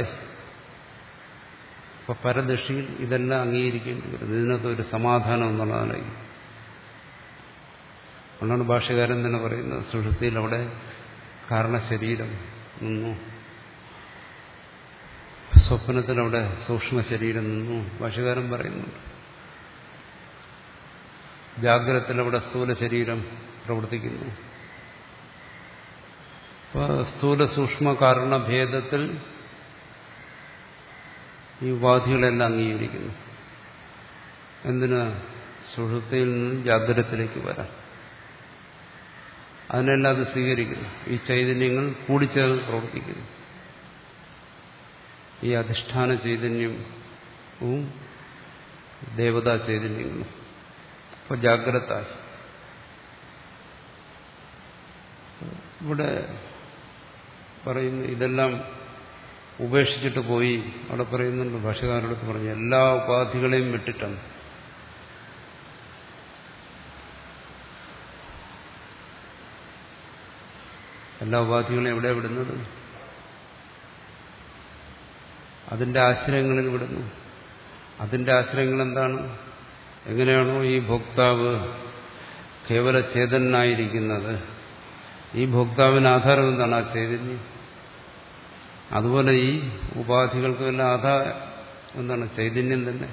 അപ്പൊ പരദൃഷ്ടിയിൽ ഇതെല്ലാം അംഗീകരിക്കേണ്ടി വരും. ഇതിനകത്ത് ഒരു സമാധാനം എന്നുള്ളതായി. അതുകൊണ്ടാണ് ഭാഷ്യകാരൻ തന്നെ പറയുന്നത്, സുഷുപ്തിയിൽ അവിടെ കാരണശരീരം നിന്നു, സ്വപ്നത്തിലവിടെ സൂക്ഷ്മ ശരീരം നിന്നു. ഭാഷ്യകാരൻ പറയുന്നുണ്ട്, ജാഗ്രതത്തിലവിടെ സ്ഥൂല ശരീരം പ്രവർത്തിക്കുന്നു. അപ്പൊ സ്ഥൂല സൂക്ഷ്മ കാരണഭേദത്തിൽ ഈ ഉപാധികളെല്ലാം അംഗീകരിക്കുന്നു. എന്തിന്? സുഷുപ്തിയിൽ നിന്ന് ജാഗ്രതത്തിലേക്ക് വരാം. അതിനെല്ലാം അത് സ്വീകരിക്കുന്നു. ഈ ചൈതന്യങ്ങൾ കൂടിച്ചേർന്ന് പ്രവർത്തിക്കുന്നു. ഈ അധിഷ്ഠാന ചൈതന്യവും ദേവതാ ചൈതന്യങ്ങളും അപ്പോൾ ജാഗ്രതായി. ഇവിടെ പറയുന്നു ഇതെല്ലാം ഉപേക്ഷിച്ചിട്ട് പോയി. അവിടെ പറയുന്നുണ്ട്, ഭാഷകാരോട് പറഞ്ഞു എല്ലാ ഉപാധികളെയും വിട്ടിട്ടാണ്. എല്ലാ ഉപാധികളെയും എവിടെ വിടുന്നത്? അതിന്റെ ആശ്രയങ്ങളിൽ വിടുന്നു. അതിന്റെ ആശ്രയങ്ങൾ എന്താണ്? എങ്ങനെയാണോ ഈ ഭോക്താവ് കേവല ചേതനായിരിക്കുന്നത്, ഈ ഭോക്താവിന് ആധാരം എന്താണ്? ആ ചൈതന്യം. അതുപോലെ ഈ ഉപാധികൾക്കെല്ലാം ആധാരം എന്താണ്? ചൈതന്യം തന്നെ,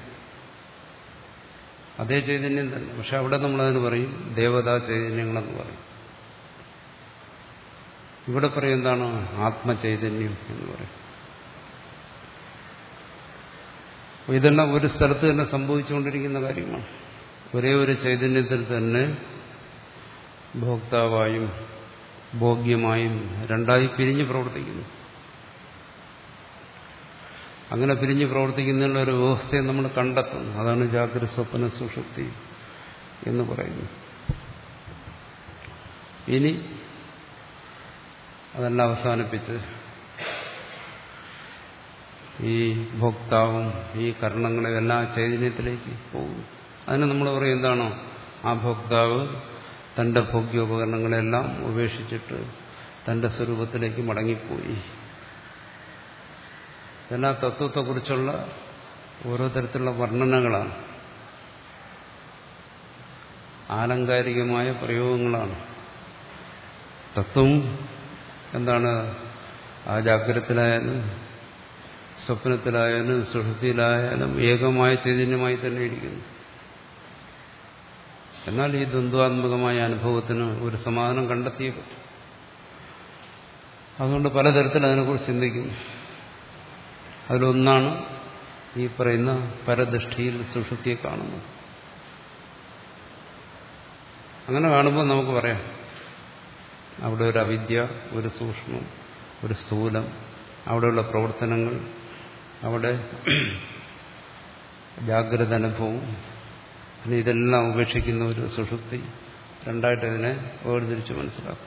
അതേ ചൈതന്യം തന്നെ. പക്ഷെ അവിടെ നമ്മളതിന് പറയും ദേവതാ ചൈതന്യങ്ങളെന്ന് പറയും. ഇവിടെ പറയും എന്താണ്? ആത്മചൈതന്യം എന്ന് പറയും. ഇതെല്ലാം ഒരു സ്ഥലത്ത് തന്നെ സംഭവിച്ചുകൊണ്ടിരിക്കുന്ന കാര്യമാണ്. ഒരേ ഒരു ചൈതന്യത്തിൽ തന്നെ ഭോക്താവായും ഭോഗ്യമായും രണ്ടായി പിരിഞ്ഞ് പ്രവർത്തിക്കുന്നു. അങ്ങനെ പിരിഞ്ഞ് പ്രവർത്തിക്കുന്നതിനുള്ള ഒരു വ്യവസ്ഥയെ നമ്മൾ കണ്ടെത്തുന്നു. അതാണ് ജാഗ്രത സ്വപ്ന സുഷുപ്തി എന്ന് പറയുന്നത്. ഇനി അതെല്ലാം അവസാനിപ്പിച്ച് ഈ ഭോക്താവും ഈ കർണങ്ങളും എല്ലാം ചൈതന്യത്തിലേക്ക് പോകും. അതിന് നമ്മൾ പറയും എന്താണോ? ആ ഭോക്താവ് തന്റെ ഭോഗ്യോപകരണങ്ങളെല്ലാം ഉപേക്ഷിച്ചിട്ട് തന്റെ സ്വരൂപത്തിലേക്ക് മടങ്ങിപ്പോയി. ഇതെല്ലാം തത്വത്തെക്കുറിച്ചുള്ള ഓരോ തരത്തിലുള്ള വർണ്ണനകളാണ്, ആലങ്കാരികമായ പ്രയോഗങ്ങളാണ്. തത്വം എന്താണ്? ആ ജാഗ്രതത്തിലായാലും സ്വപ്നത്തിലായാലും സുഷുപ്തിയിലായാലും ഏകമായ ചൈതന്യമായി തന്നെ ഇരിക്കുന്നു. എന്നാൽ ഈ ദ്വന്ദ്വാത്മകമായ അനുഭവത്തിന് ഒരു സമാധാനം കണ്ടെത്തിയേ പറ്റും. അതുകൊണ്ട് പലതരത്തിൽ അതിനെക്കുറിച്ച് ചിന്തിക്കുന്നു. അതിലൊന്നാണ് ഈ പറയുന്ന പരദൃഷ്ടിയിൽ സുഷുപ്തിയെ കാണുന്നത്. അങ്ങനെ കാണുമ്പോൾ നമുക്ക് പറയാം അവിടെ ഒരു അവിദ്യ, ഒരു സൂക്ഷ്മം, ഒരു സ്ഥൂലം, അവിടെയുള്ള പ്രവർത്തനങ്ങൾ, അവിടെ ജാഗ്രത അനുഭവം, പിന്നെ ഇതെല്ലാം ഉപേക്ഷിക്കുന്ന ഒരു സുഷുപ്തി, രണ്ടായിട്ട് ഇതിനെ വേർതിരിച്ച് മനസ്സിലാക്കും.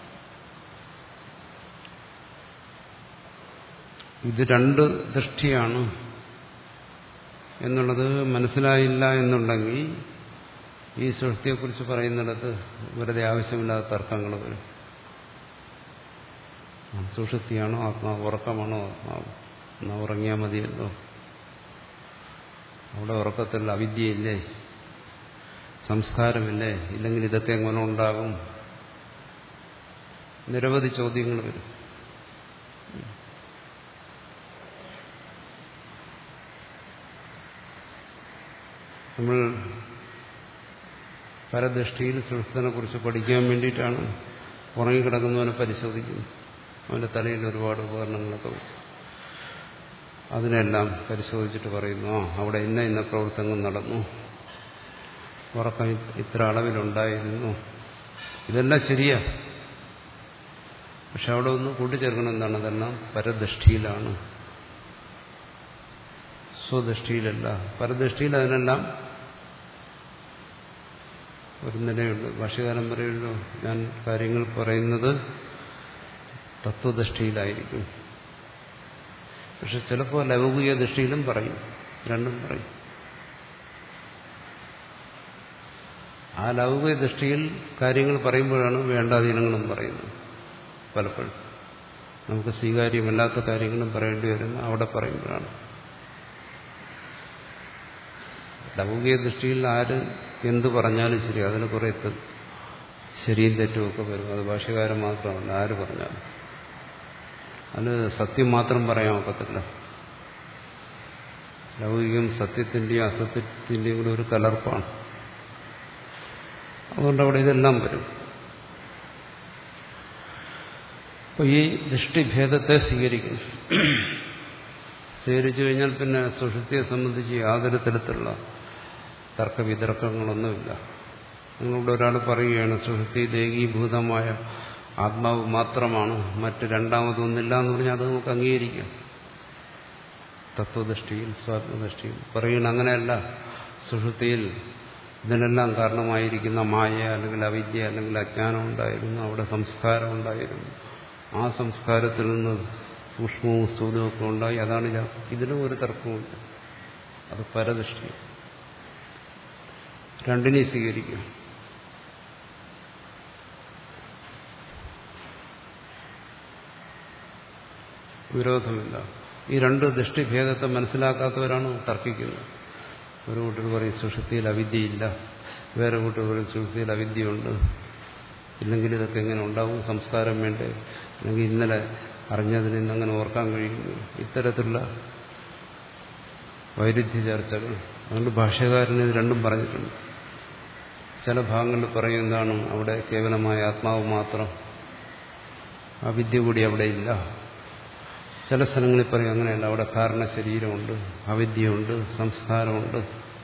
ഇത് രണ്ട് ദൃഷ്ടിയാണ് എന്നുള്ളത് മനസ്സിലായില്ല എന്നുണ്ടെങ്കിൽ ഈ സൃഷ്ടിയെക്കുറിച്ച് പറയുന്നിടത്ത് വെറുതെ ആവശ്യമില്ലാത്ത തർക്കങ്ങൾ വരും. സുഷുപ്തിയാണോ ആത്മാവ്, ഉറക്കമാണോ ആത്മാവ്, എന്നാ ഉറങ്ങിയാൽ മതിയല്ലോ, അവിടെ ഉറക്കത്തിൽ അവിദ്യയില്ലേ, സംസ്കാരമില്ലേ, ഇല്ലെങ്കിൽ ഇതൊക്കെ എങ്ങനെ ഉണ്ടാകും? നിരവധി ചോദ്യങ്ങൾ വരും. നമ്മൾ പരദൃഷ്ടിയിൽ സുഷുപ്തിനെ കുറിച്ച് പഠിക്കാൻ വേണ്ടിയിട്ടാണ് ഉറങ്ങിക്കിടക്കുന്നവനെ പരിശോധിക്കുന്നത്. അവൻ്റെ തലയിൽ ഒരുപാട് ഉപകരണങ്ങളൊക്കെ വെച്ച് അതിനെല്ലാം പരിശോധിച്ചിട്ട് പറയുന്നു, ആ അവിടെ ഇന്ന ഇന്ന പ്രവർത്തനങ്ങൾ നടന്നു, ഉറക്കം ഇത്ര അളവിലുണ്ടായിരുന്നു, ഇതെല്ലാം ശരിയാ. പക്ഷെ അവിടെ ഒന്ന് കൂട്ടിച്ചേർക്കണം എന്താണ്? അതെല്ലാം പരദൃഷ്ടിയിലാണ്, സ്വദൃഷ്ടിയിലല്ല. പരദൃഷ്ടിയിൽ അതിനെല്ലാം ഒരു നിലയുണ്ട്. ഭാഷ്യകാരൻ പറയുമല്ലോ, ഞാൻ കാര്യങ്ങൾ പറയുന്നത് തത്വദൃഷ്ടിയിലായിരിക്കും. പക്ഷെ ചിലപ്പോൾ ലൗകിക ദൃഷ്ടിയിലും പറയും, രണ്ടും പറയും. ആ ലൗകിക ദൃഷ്ടിയിൽ കാര്യങ്ങൾ പറയുമ്പോഴാണ് വേണ്ടാധീനങ്ങളും പറയുന്നത്. പലപ്പോഴും നമുക്ക് സ്വീകാര്യമല്ലാത്ത കാര്യങ്ങളും പറയേണ്ടി വരുന്നു, അവിടെ പറയുമ്പോഴാണ്. ലൗകിക ദൃഷ്ടിയിൽ ആര് എന്ത് പറഞ്ഞാലും ശരി, അതിന് കുറെ ശരിയും തെറ്റുമൊക്കെ വരും. അത് ഭാഷ്യകാരൻ മാത്രമല്ല, ആര് പറഞ്ഞാലും അതിന് സത്യം മാത്രം പറയാൻ ഒക്കത്തില്ല. ലൗകികം സത്യത്തിന്റെയും അസത്യത്തിന്റെയും കൂടെ ഒരു കലർപ്പാണ്. അതുകൊണ്ട് അവിടെ ഇതെല്ലാം വരും. അപ്പോൾ ഈ ദൃഷ്ടിഭേദത്തെ സ്വീകരിക്കുന്നു. സ്വീകരിച്ചു കഴിഞ്ഞാൽ പിന്നെ സുഷുപ്തിയെ സംബന്ധിച്ച് യാതൊരു തരത്തിലുള്ള തർക്കവിതർക്കങ്ങളൊന്നുമില്ല. നിങ്ങളിവിടെ ഒരാൾ പറയുകയാണ് സുഷുപ്തി ദേഹീഭൂതമായ ആത്മാവ് മാത്രമാണ്, മറ്റ് രണ്ടാമതൊന്നില്ല എന്ന് പറഞ്ഞാൽ അത് നമുക്ക് അംഗീകരിക്കാം. തത്വദൃഷ്ടിയിൽ സ്വാത്മദൃഷ്ടിയിൽ പറയുകയാണ് അങ്ങനെയല്ല, സുഷുപ്തിയിൽ ഇതിനെല്ലാം കാരണമായിരിക്കുന്ന മായ അല്ലെങ്കിൽ അവിദ്യ അല്ലെങ്കിൽ അജ്ഞാനം ഉണ്ടായിരുന്നു, അവിടെ സംസ്കാരം ഉണ്ടായിരുന്നു. ആ സംസ്കാരത്തിൽ നിന്ന് സൂക്ഷ്മവും സ്ഥൂലവും ഒക്കെ ഉണ്ടായി. അതാണ് ഇതിനും ഒരു തർക്കവുമില്ല. അത് പരദൃഷ്ടി. രണ്ടിനെയും സ്വീകരിക്കുക. വിരോധമില്ല. ഈ രണ്ട് ദൃഷ്ടിഭേദത്തെ മനസ്സിലാക്കാത്തവരാണ് തർക്കിക്കുന്നത്. ഒരു കൂട്ടർ പറയും സുഷുപ്തിയിൽ അവിദ്യയില്ല, വേറെ കൂട്ടർ പറയും സുഷുപ്തിയിൽ അവിദ്യയുണ്ട്. ഇല്ലെങ്കിൽ ഇതൊക്കെ എങ്ങനെ ഉണ്ടാവും, സംസ്കാരം വേണ്ടേ, അല്ലെങ്കിൽ ഇന്നലെ അറിഞ്ഞതിന് ഇന്നങ്ങനെ ഓർക്കാൻ കഴിയുന്നു. ഇത്തരത്തിലുള്ള വൈരുദ്ധ്യ ചർച്ചകൾ. അതുകൊണ്ട് ഭാഷ്യകാരൻ ഇത് രണ്ടും പറഞ്ഞിട്ടുണ്ട്. ചില ഭാഗങ്ങളിൽ പറയും എന്താണ്, അവിടെ കേവലമായ ആത്മാവ് മാത്രം, അവിദ്യ കൂടി അവിടെ ഇല്ല. ചില സ്ഥലങ്ങളിൽ പറയും അങ്ങനെയല്ല, അവിടെ കാരണ ശരീരമുണ്ട്, അവിദ്യയുണ്ട്, സംസ്കാരമുണ്ട്.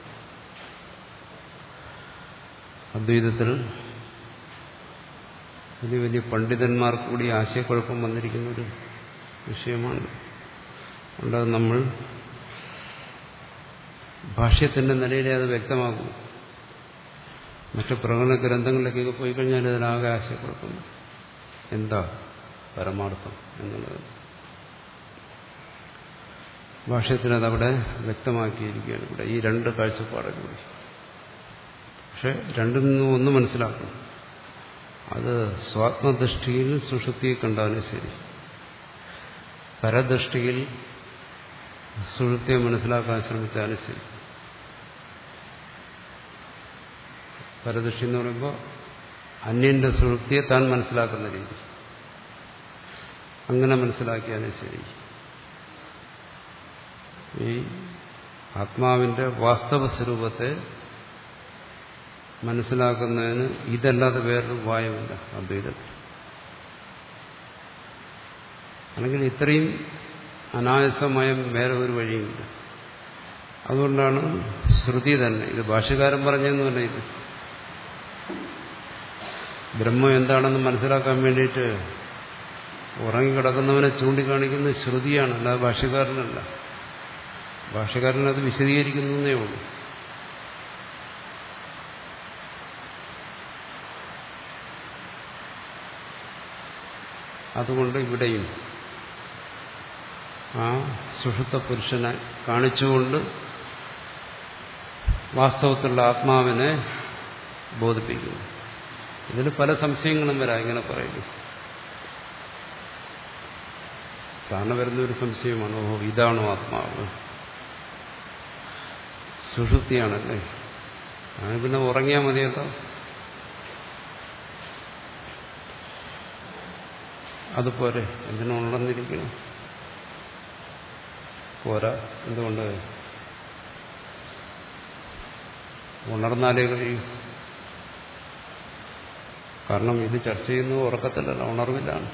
അദ്വൈതത്തിൽ വലിയ വലിയ പണ്ഡിതന്മാർക്ക് കൂടി ആശയക്കുഴപ്പം വന്നിരിക്കുന്നൊരു വിഷയമാണ്. അതുകൊണ്ട് നമ്മൾ ഭാഷ്യത്തിന്റെ നിലയിലേ അത് വ്യക്തമാകും. മറ്റു പ്രകടന ഗ്രന്ഥങ്ങളിലേക്കൊക്കെ പോയി കഴിഞ്ഞാൽ ഇതിനാകെ ആശയക്കുഴപ്പം. എന്താ പരമാർത്ഥം എന്നുള്ളത് ഭാഷ്യത്തിനതവിടെ വ്യക്തമാക്കിയിരിക്കുകയാണ്. ഇവിടെ ഈ രണ്ട് കാഴ്ചപ്പാടുകൂടി. പക്ഷെ രണ്ടിൽ നിന്നും ഒന്ന് മനസ്സിലാക്കണം, അത് സ്വാത്മദൃഷ്ടിയിൽ സുഷുപ്തിയെ കണ്ടാലും ശരി, പരദൃഷ്ടിയിൽ സുഷുപ്തിയെ മനസ്സിലാക്കാൻ ശ്രമിച്ചാലും ശരി. പരദൃഷ്ടി എന്ന് പറയുമ്പോൾ അന്യന്റെ സുഷുപ്തിയെ താൻ മനസ്സിലാക്കുന്ന രീതി, അങ്ങനെ മനസ്സിലാക്കിയാലും ശരി. ഈ ആത്മാവിന്റെ വാസ്തവ സ്വരൂപത്തെ മനസ്സിലാക്കുന്നതിന് ഇതല്ലാതെ വേറൊരു ഉപായമില്ല അദ്വൈതത്തിൽ. അല്ലെങ്കിൽ ഇത്രയും അനായാസമയം വേറെ ഒരു വഴിയുമില്ല. അതുകൊണ്ടാണ് ശ്രുതി തന്നെ, ഇത് ഭാഷ്യകാരൻ പറഞ്ഞെന്ന് പറഞ്ഞാൽ, ഇത് ബ്രഹ്മം എന്താണെന്ന് മനസ്സിലാക്കാൻ വേണ്ടിയിട്ട് ഉറങ്ങിക്കിടക്കുന്നവനെ ചൂണ്ടിക്കാണിക്കുന്ന ശ്രുതിയാണ്, അല്ലാതെ ഭാഷ്യകാരനല്ല. ഭാഷ്യകാരൻ അത് വിശദീകരിക്കുന്നേ ഉള്ളൂ. അതുകൊണ്ട് ഇവിടെയും ആ സുഷുപ്ത പുരുഷനെ കാണിച്ചുകൊണ്ട് വാസ്തവത്തിലുള്ള ആത്മാവിനെ ബോധിപ്പിക്കുന്നു. ഇതിന് പല സംശയങ്ങളും വരാം. ഇങ്ങനെ പറയുന്നു, സാധാരണ വരുന്നൊരു സംശയമാണ്, ഓഹോ ഇതാണോ ആത്മാവ്, സുഷുപ്തിയാണല്ലേ, അത് പിന്നെ ഉറങ്ങിയാൽ മതിയല്ലോ. അതുപോലെ എന്തിനാ ഉണർന്നിരിക്കണം? പോരാ. എന്തുകൊണ്ട്? ഉണർന്നാലേ കഴിയും. കാരണം ഇത് ചർച്ച ചെയ്യുന്നത് ഉറക്കത്തിലല്ല, ഉണർവിലാണ്.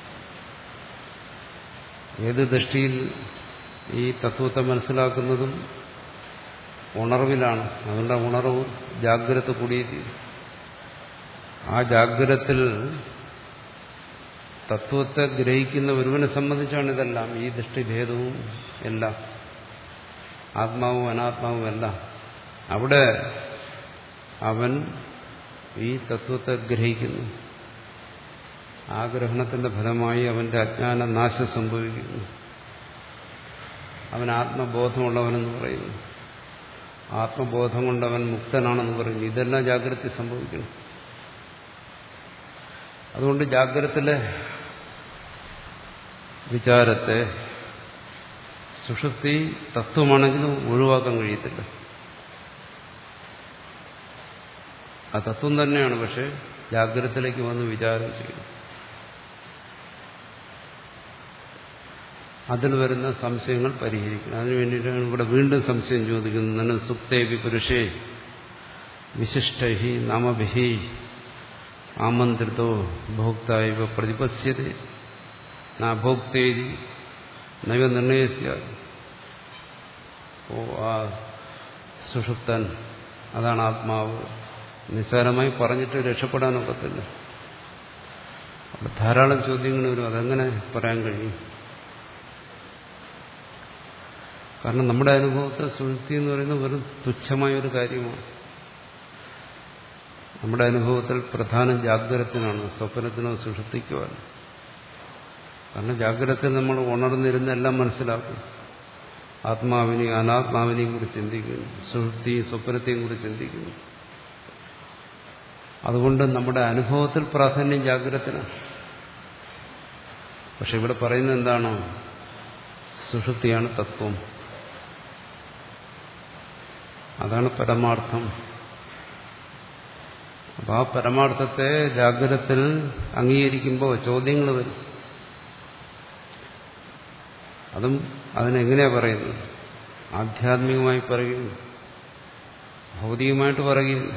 ഏത് ദൃഷ്ടിയിൽ ഈ തത്വത്തെ മനസ്സിലാക്കുന്നതും ഉണർവിലാണ്. അതുകൊണ്ട് ഉണർവ് ജാഗ്രത കൂടിയത്. ആ ജാഗ്രതത്തിൽ തത്വത്തെ ഗ്രഹിക്കുന്ന ഒരുവനെ സംബന്ധിച്ചാണ് ഇതെല്ലാം, ഈ ദൃഷ്ടിഭേദവും എല്ലാം, ആത്മാവും അനാത്മാവും എല്ലാം. അവിടെ അവൻ ഈ തത്വത്തെ ഗ്രഹിക്കുന്നു. ആ ഗ്രഹണത്തിന്റെ ഫലമായി അവന്റെ അജ്ഞാന നാശം സംഭവിക്കുന്നു. അവൻ ആത്മബോധമുള്ളവനെന്ന് പറയുന്നു. ആത്മബോധം കൊണ്ടവൻ മുക്തനാണെന്ന് പറയുന്നു. ഇതെല്ലാം ജാഗ്രത സംഭവിക്കണം. അതുകൊണ്ട് ജാഗ്രതത്തിലെ വിചാരത്തെ സുഷുപ്തി തത്വമാണെങ്കിലും ഒഴിവാക്കാൻ കഴിയത്തില്ല. ആ തത്വം തന്നെയാണ്, പക്ഷെ ജാഗ്രതത്തിലേക്ക് വന്ന് വിചാരം ചെയ്യും. അതിൽ വരുന്ന സംശയങ്ങൾ പരിഹരിക്കണം. അതിനു വേണ്ടിയിട്ടാണ് ഇവിടെ വീണ്ടും സംശയം ചോദിക്കുന്നത്. സുപ്തേവി പുരുഷേ വിശിഷ്ടൈ നാമഭിഹി ആമന്ത്രിതോ ഭോക്തായവ പ്രതിപശ്യതേ നാഭോക്തേരി നൈവ നിർണയസ്യ. ഓ ആ സുഷുപ്തൻ, അതാണ് ആത്മാവ്, നിസ്സാരമായി പറഞ്ഞിട്ട് രക്ഷപ്പെടാനൊക്കത്തില്ല. അവിടെ ധാരാളം ചോദ്യങ്ങൾ വരും. അതെങ്ങനെ പറയാൻ കഴിയും? കാരണം നമ്മുടെ അനുഭവത്തെ സുഷുപ്തി എന്ന് പറയുന്നത് വെറും തുച്ഛമായൊരു കാര്യമാണ്. നമ്മുടെ അനുഭവത്തിൽ പ്രധാനം ജാഗ്രതത്തിനാണ്, സ്വപ്നത്തിനോ സുഷുപ്തിക്കോ അല്ല. കാരണം ജാഗ്രതത്തിൽ നമ്മൾ ഉണർന്നിരുന്ന് എല്ലാം മനസ്സിലാക്കും. ആത്മാവിനെയും അനാത്മാവിനെയും കുറിച്ച് ചിന്തിക്കുന്നു, സുഷുപ്തിയും സ്വപ്നത്തെയും കുറിച്ച് ചിന്തിക്കുന്നു. അതുകൊണ്ട് നമ്മുടെ അനുഭവത്തിൽ പ്രാധാന്യം ജാഗ്രതത്തിനാണ്. പക്ഷെ ഇവിടെ പറയുന്നത് എന്താണ്? സുഷുപ്തിയാണ് തത്വം, അതാണ് പരമാർത്ഥം. അപ്പോൾ ആ പരമാർത്ഥത്തെ ജാഗ്രതത്തിൽ അംഗീകരിക്കുമ്പോൾ ചോദ്യങ്ങൾ വരും. അതും അതിനെങ്ങനെയാ പറയുന്നത്? ആധ്യാത്മികമായി പറയുന്നു, ഭൗതികമായിട്ട് പറയുകയില്ല.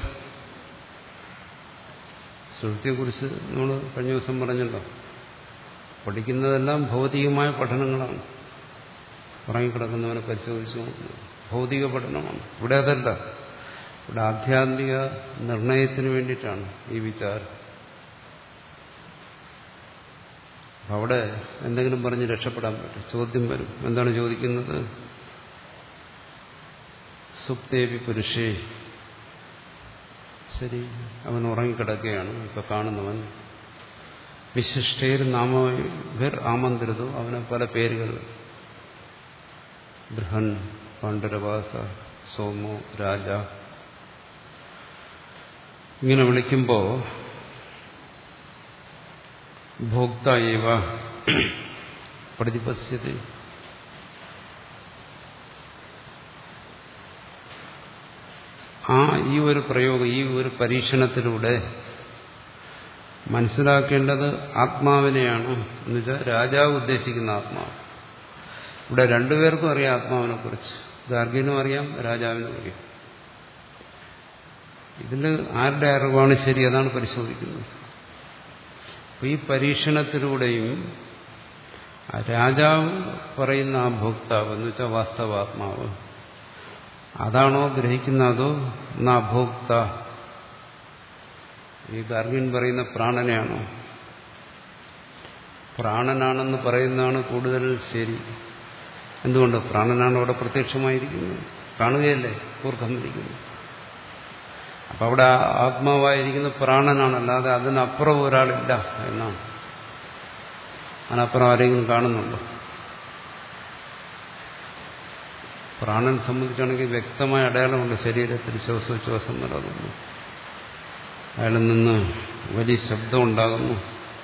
സുഷുപ്തിയെക്കുറിച്ച് നമ്മൾ കഴിഞ്ഞ ദിവസം പറഞ്ഞല്ലോ, പഠിക്കുന്നതെല്ലാം ഭൗതികമായ പഠനങ്ങളാണ്. ഉറങ്ങിക്കിടക്കുന്നവനെ പരിശോധിച്ച് നോക്കുന്നത് ഭൗതിക പഠനമാണ്. ഇവിടെ അതല്ല, ഇവിടെ ആധ്യാത്മിക നിർണയത്തിന് വേണ്ടിയിട്ടാണ് ഈ വിചാരം. അവിടെ എന്തെങ്കിലും പറഞ്ഞ് രക്ഷപ്പെടാൻ പറ്റും. ചോദ്യം വരും. എന്താണ് ചോദിക്കുന്നത്? സുപ്തേവി പുരുഷേ, ശരി, അവൻ ഉറങ്ങിക്കിടക്കുകയാണ്, ഇപ്പൊ കാണുന്നവൻ. വിശിഷ്ടേർ നാമഭിർ ആമന്ത്രിതോ, അവന് പല പേരുകൾ, ബൃഹൻ, പാണ്ഡരവാസ, സോമോ, രാജ, ഇങ്ങനെ വിളിക്കുമ്പോ ഭോക്തായേവ പ്രതിപശ്യത്തെ, ആ ഈ ഒരു പ്രയോഗം, ഈ ഒരു പരീക്ഷണത്തിലൂടെ മനസ്സിലാക്കേണ്ടത് ആത്മാവിനെയാണ്. എന്നുവെച്ചാൽ രാജാവ് ഉദ്ദേശിക്കുന്ന ആത്മാവ്. ഇവിടെ രണ്ടുപേർക്കും അറിയാം ആത്മാവിനെ കുറിച്ച്. ഗാർഗ്യനും അറിയാം, രാജാവിനും അറിയാം. ഇതിൽ ആരുടെ അറിവാണ് ശരി, അതാണ് പരിശോധിക്കുന്നത്. അപ്പോൾ ഈ പരീക്ഷണത്തിലൂടെയും രാജാവ് പറയുന്ന ആ ഭോക്താവ് എന്ന് വെച്ചാൽ വാസ്തവാത്മാവ് അതാണോ ഗ്രഹിക്കുന്ന, അതോ നാ ഭോക്ത, ഈ ഗാർഗ്യൻ പറയുന്ന പ്രാണനെയാണോ? പ്രാണനാണെന്ന് പറയുന്നതാണ് കൂടുതൽ ശരി. എന്തുകൊണ്ട്? പ്രാണനാണ് അവിടെ പ്രത്യക്ഷമായിരിക്കുന്നത്, കാണുകയല്ലേ, കൂർക്കന്നിരിക്കുന്നു. അപ്പം അവിടെ ആത്മാവായിരിക്കുന്ന പ്രാണനാണ്, അല്ലാതെ അതിനപ്പുറം ഒരാളില്ല എന്നാണ്. അതിനപ്പുറം ആരെങ്കിലും കാണുന്നുണ്ടോ? പ്രാണൻ സംബന്ധിച്ചാണെങ്കിൽ വ്യക്തമായ അടയാളമുണ്ട് ശരീരത്തിൽ. ശ്വാസോച്ഛ്വാസം നടക്കുന്നു, അയാളിൽ നിന്ന് വലിയ ശബ്ദം ഉണ്ടാകുന്നു.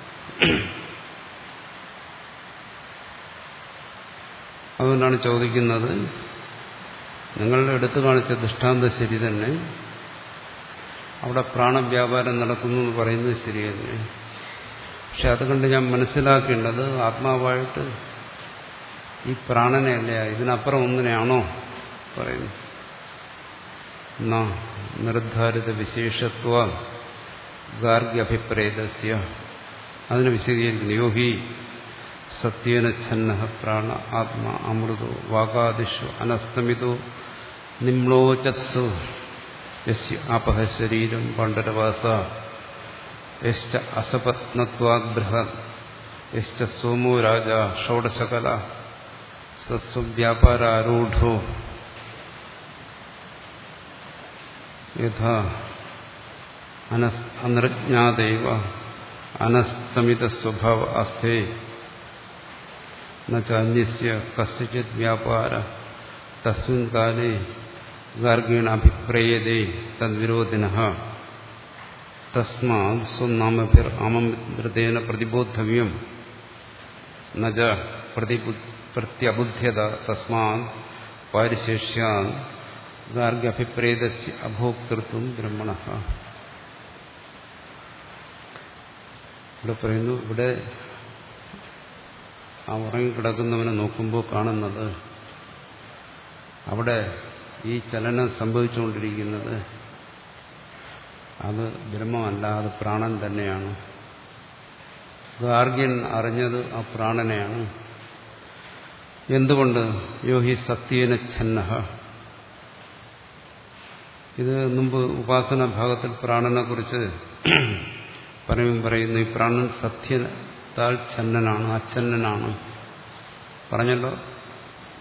അതുകൊണ്ടാണ് ചോദിക്കുന്നത്, നിങ്ങളുടെ എടുത്തു കാണിച്ച ദൃഷ്ടാന്തം ശരി തന്നെ, അവിടെ പ്രാണവ്യാപാരം നടക്കുന്നു എന്ന് പറയുന്നത് ശരി തന്നെ. പക്ഷെ അതുകൊണ്ട് ഞാൻ മനസ്സിലാക്കേണ്ടത് ആത്മാവായിട്ട് ഈ പ്രാണനെയല്ല, ഇതിനപ്പുറം ഒന്നിനെയാണോ പറയുന്നു? എന്നാ നിർദ്ധാരിത വിശേഷത്വ ഗാർഗ്യഭിപ്രേതസ്യ, അതിനെ വിശദീകരിക്കുന്നു. യോഹി സത്യേന ഛന്ന പ്രാണ ആത്മാ അമൃതോ വാഗാദിഷു അനസ്തമിതോ നിമ്ലോചത്സു യസ്യ ആപഹ ശരീരം പണ്ഡരവാസ യശ്ച അസപത്നത്വാദ് ബൃഹത് യശ്ച സോമോ രാജ ഷോഡശകല സസ്വ്യാപാരാരൂഢോ യഥാ അനജ്ഞാതൈവ അനസ്തമിത സ്വഭാവ അസ്ഥേ നന്യസ്യ കസ്യചിത് വ്യാപാര തസ്മിൻ കാലേ ഗാർഗ്യേണ അഭിപ്രേയതേ തദ്വിരോധിനഃ തസ്മാത് സ്വനാമഭിർ ആമന്ത്രിതേന പ്രതിബോദ്ധവ്യം നജ പ്രത്യബുദ്ധ്യത തസ്മാത് പാരിശേഷ്യാത് ഗാർഗ്യഭിപ്രേതസ്യ അഭോക്തൃത്വം ബ്രഹ്മണഃ. ഇവിടെ പറയുന്നു, ഇവിടെ ആ ഉറങ്ങിക്കിടക്കുന്നവനെ നോക്കുമ്പോൾ കാണുന്നത്, അവിടെ ഈ ചലനം സംഭവിച്ചുകൊണ്ടിരിക്കുന്നത് അത് ബ്രഹ്മമല്ല, അത് പ്രാണൻ തന്നെയാണ്. ഗാർഗ്യൻ അറിഞ്ഞത് ആ പ്രാണനെയാണ്. എന്തുകൊണ്ട്? യോഹി സത്യേന ഛന്നഃ. ഇത് മുമ്പ് ഉപാസന ഭാഗത്തിൽ പ്രാണനെ കുറിച്ച് പറയും പറയുന്നു. ഈ പ്രാണൻ സത്യത്താൽ ഛന്നനാണ്, അച്ഛന്നനാണ് പറഞ്ഞല്ലോ.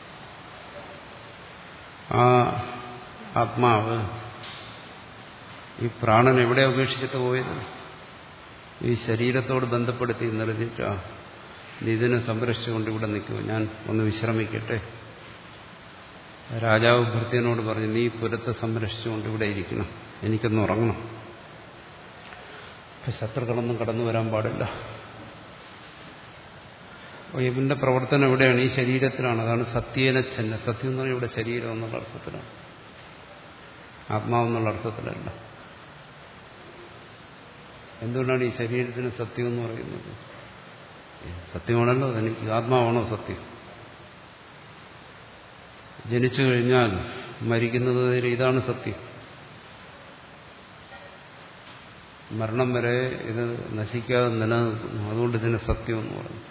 ആ ആത്മാവ് ഈ പ്രാണൻ എവിടെ ഉപേക്ഷിച്ചിട്ട് പോയത്? ഈ ശരീരത്തോട് ബന്ധപ്പെടുത്തി നിർത്തിയിട്ട് ഇതിനെ സംരക്ഷിച്ചുകൊണ്ട് ഇവിടെ നിൽക്കുമോ, ഞാൻ ഒന്ന് വിശ്രമിക്കട്ടെ. രാജാവ് ഭൃത്യനോട് പറഞ്ഞു, നീ പുരത്തെ സംരക്ഷിച്ചുകൊണ്ട് ഇവിടെ ഇരിക്കണം, എനിക്കൊന്ന് ഉറങ്ങണം. ഇപ്പം ശത്രുക്കളൊന്നും കടന്നു വരാൻ പാടില്ല. അപ്പോൾ ഇവന്റെ പ്രവർത്തനം എവിടെയാണ്? ഈ ശരീരത്തിലാണ്. അതാണ് സത്യേന ഛന്ന. സത്യം എന്ന് പറഞ്ഞാൽ ഇവിടെ ശരീരം എന്നുള്ള അർത്ഥത്തിലാണ്, ആത്മാവെന്നുള്ള അർത്ഥത്തിലല്ല. എന്തുകൊണ്ടാണ് ഈ ശരീരത്തിന് സത്യം എന്ന് പറയുന്നത്? സത്യമാണല്ലോ, എനിക്ക് ആത്മാവാണോ സത്യം? ജനിച്ചു കഴിഞ്ഞാൽ മരിക്കുന്നത് വരെ ഇതാണ് സത്യം. മരണം വരെ ഇത് നശിക്കാതെ നിലനിൽക്കുന്നു. അതുകൊണ്ട് ഇതിന് സത്യം എന്ന് പറഞ്ഞു.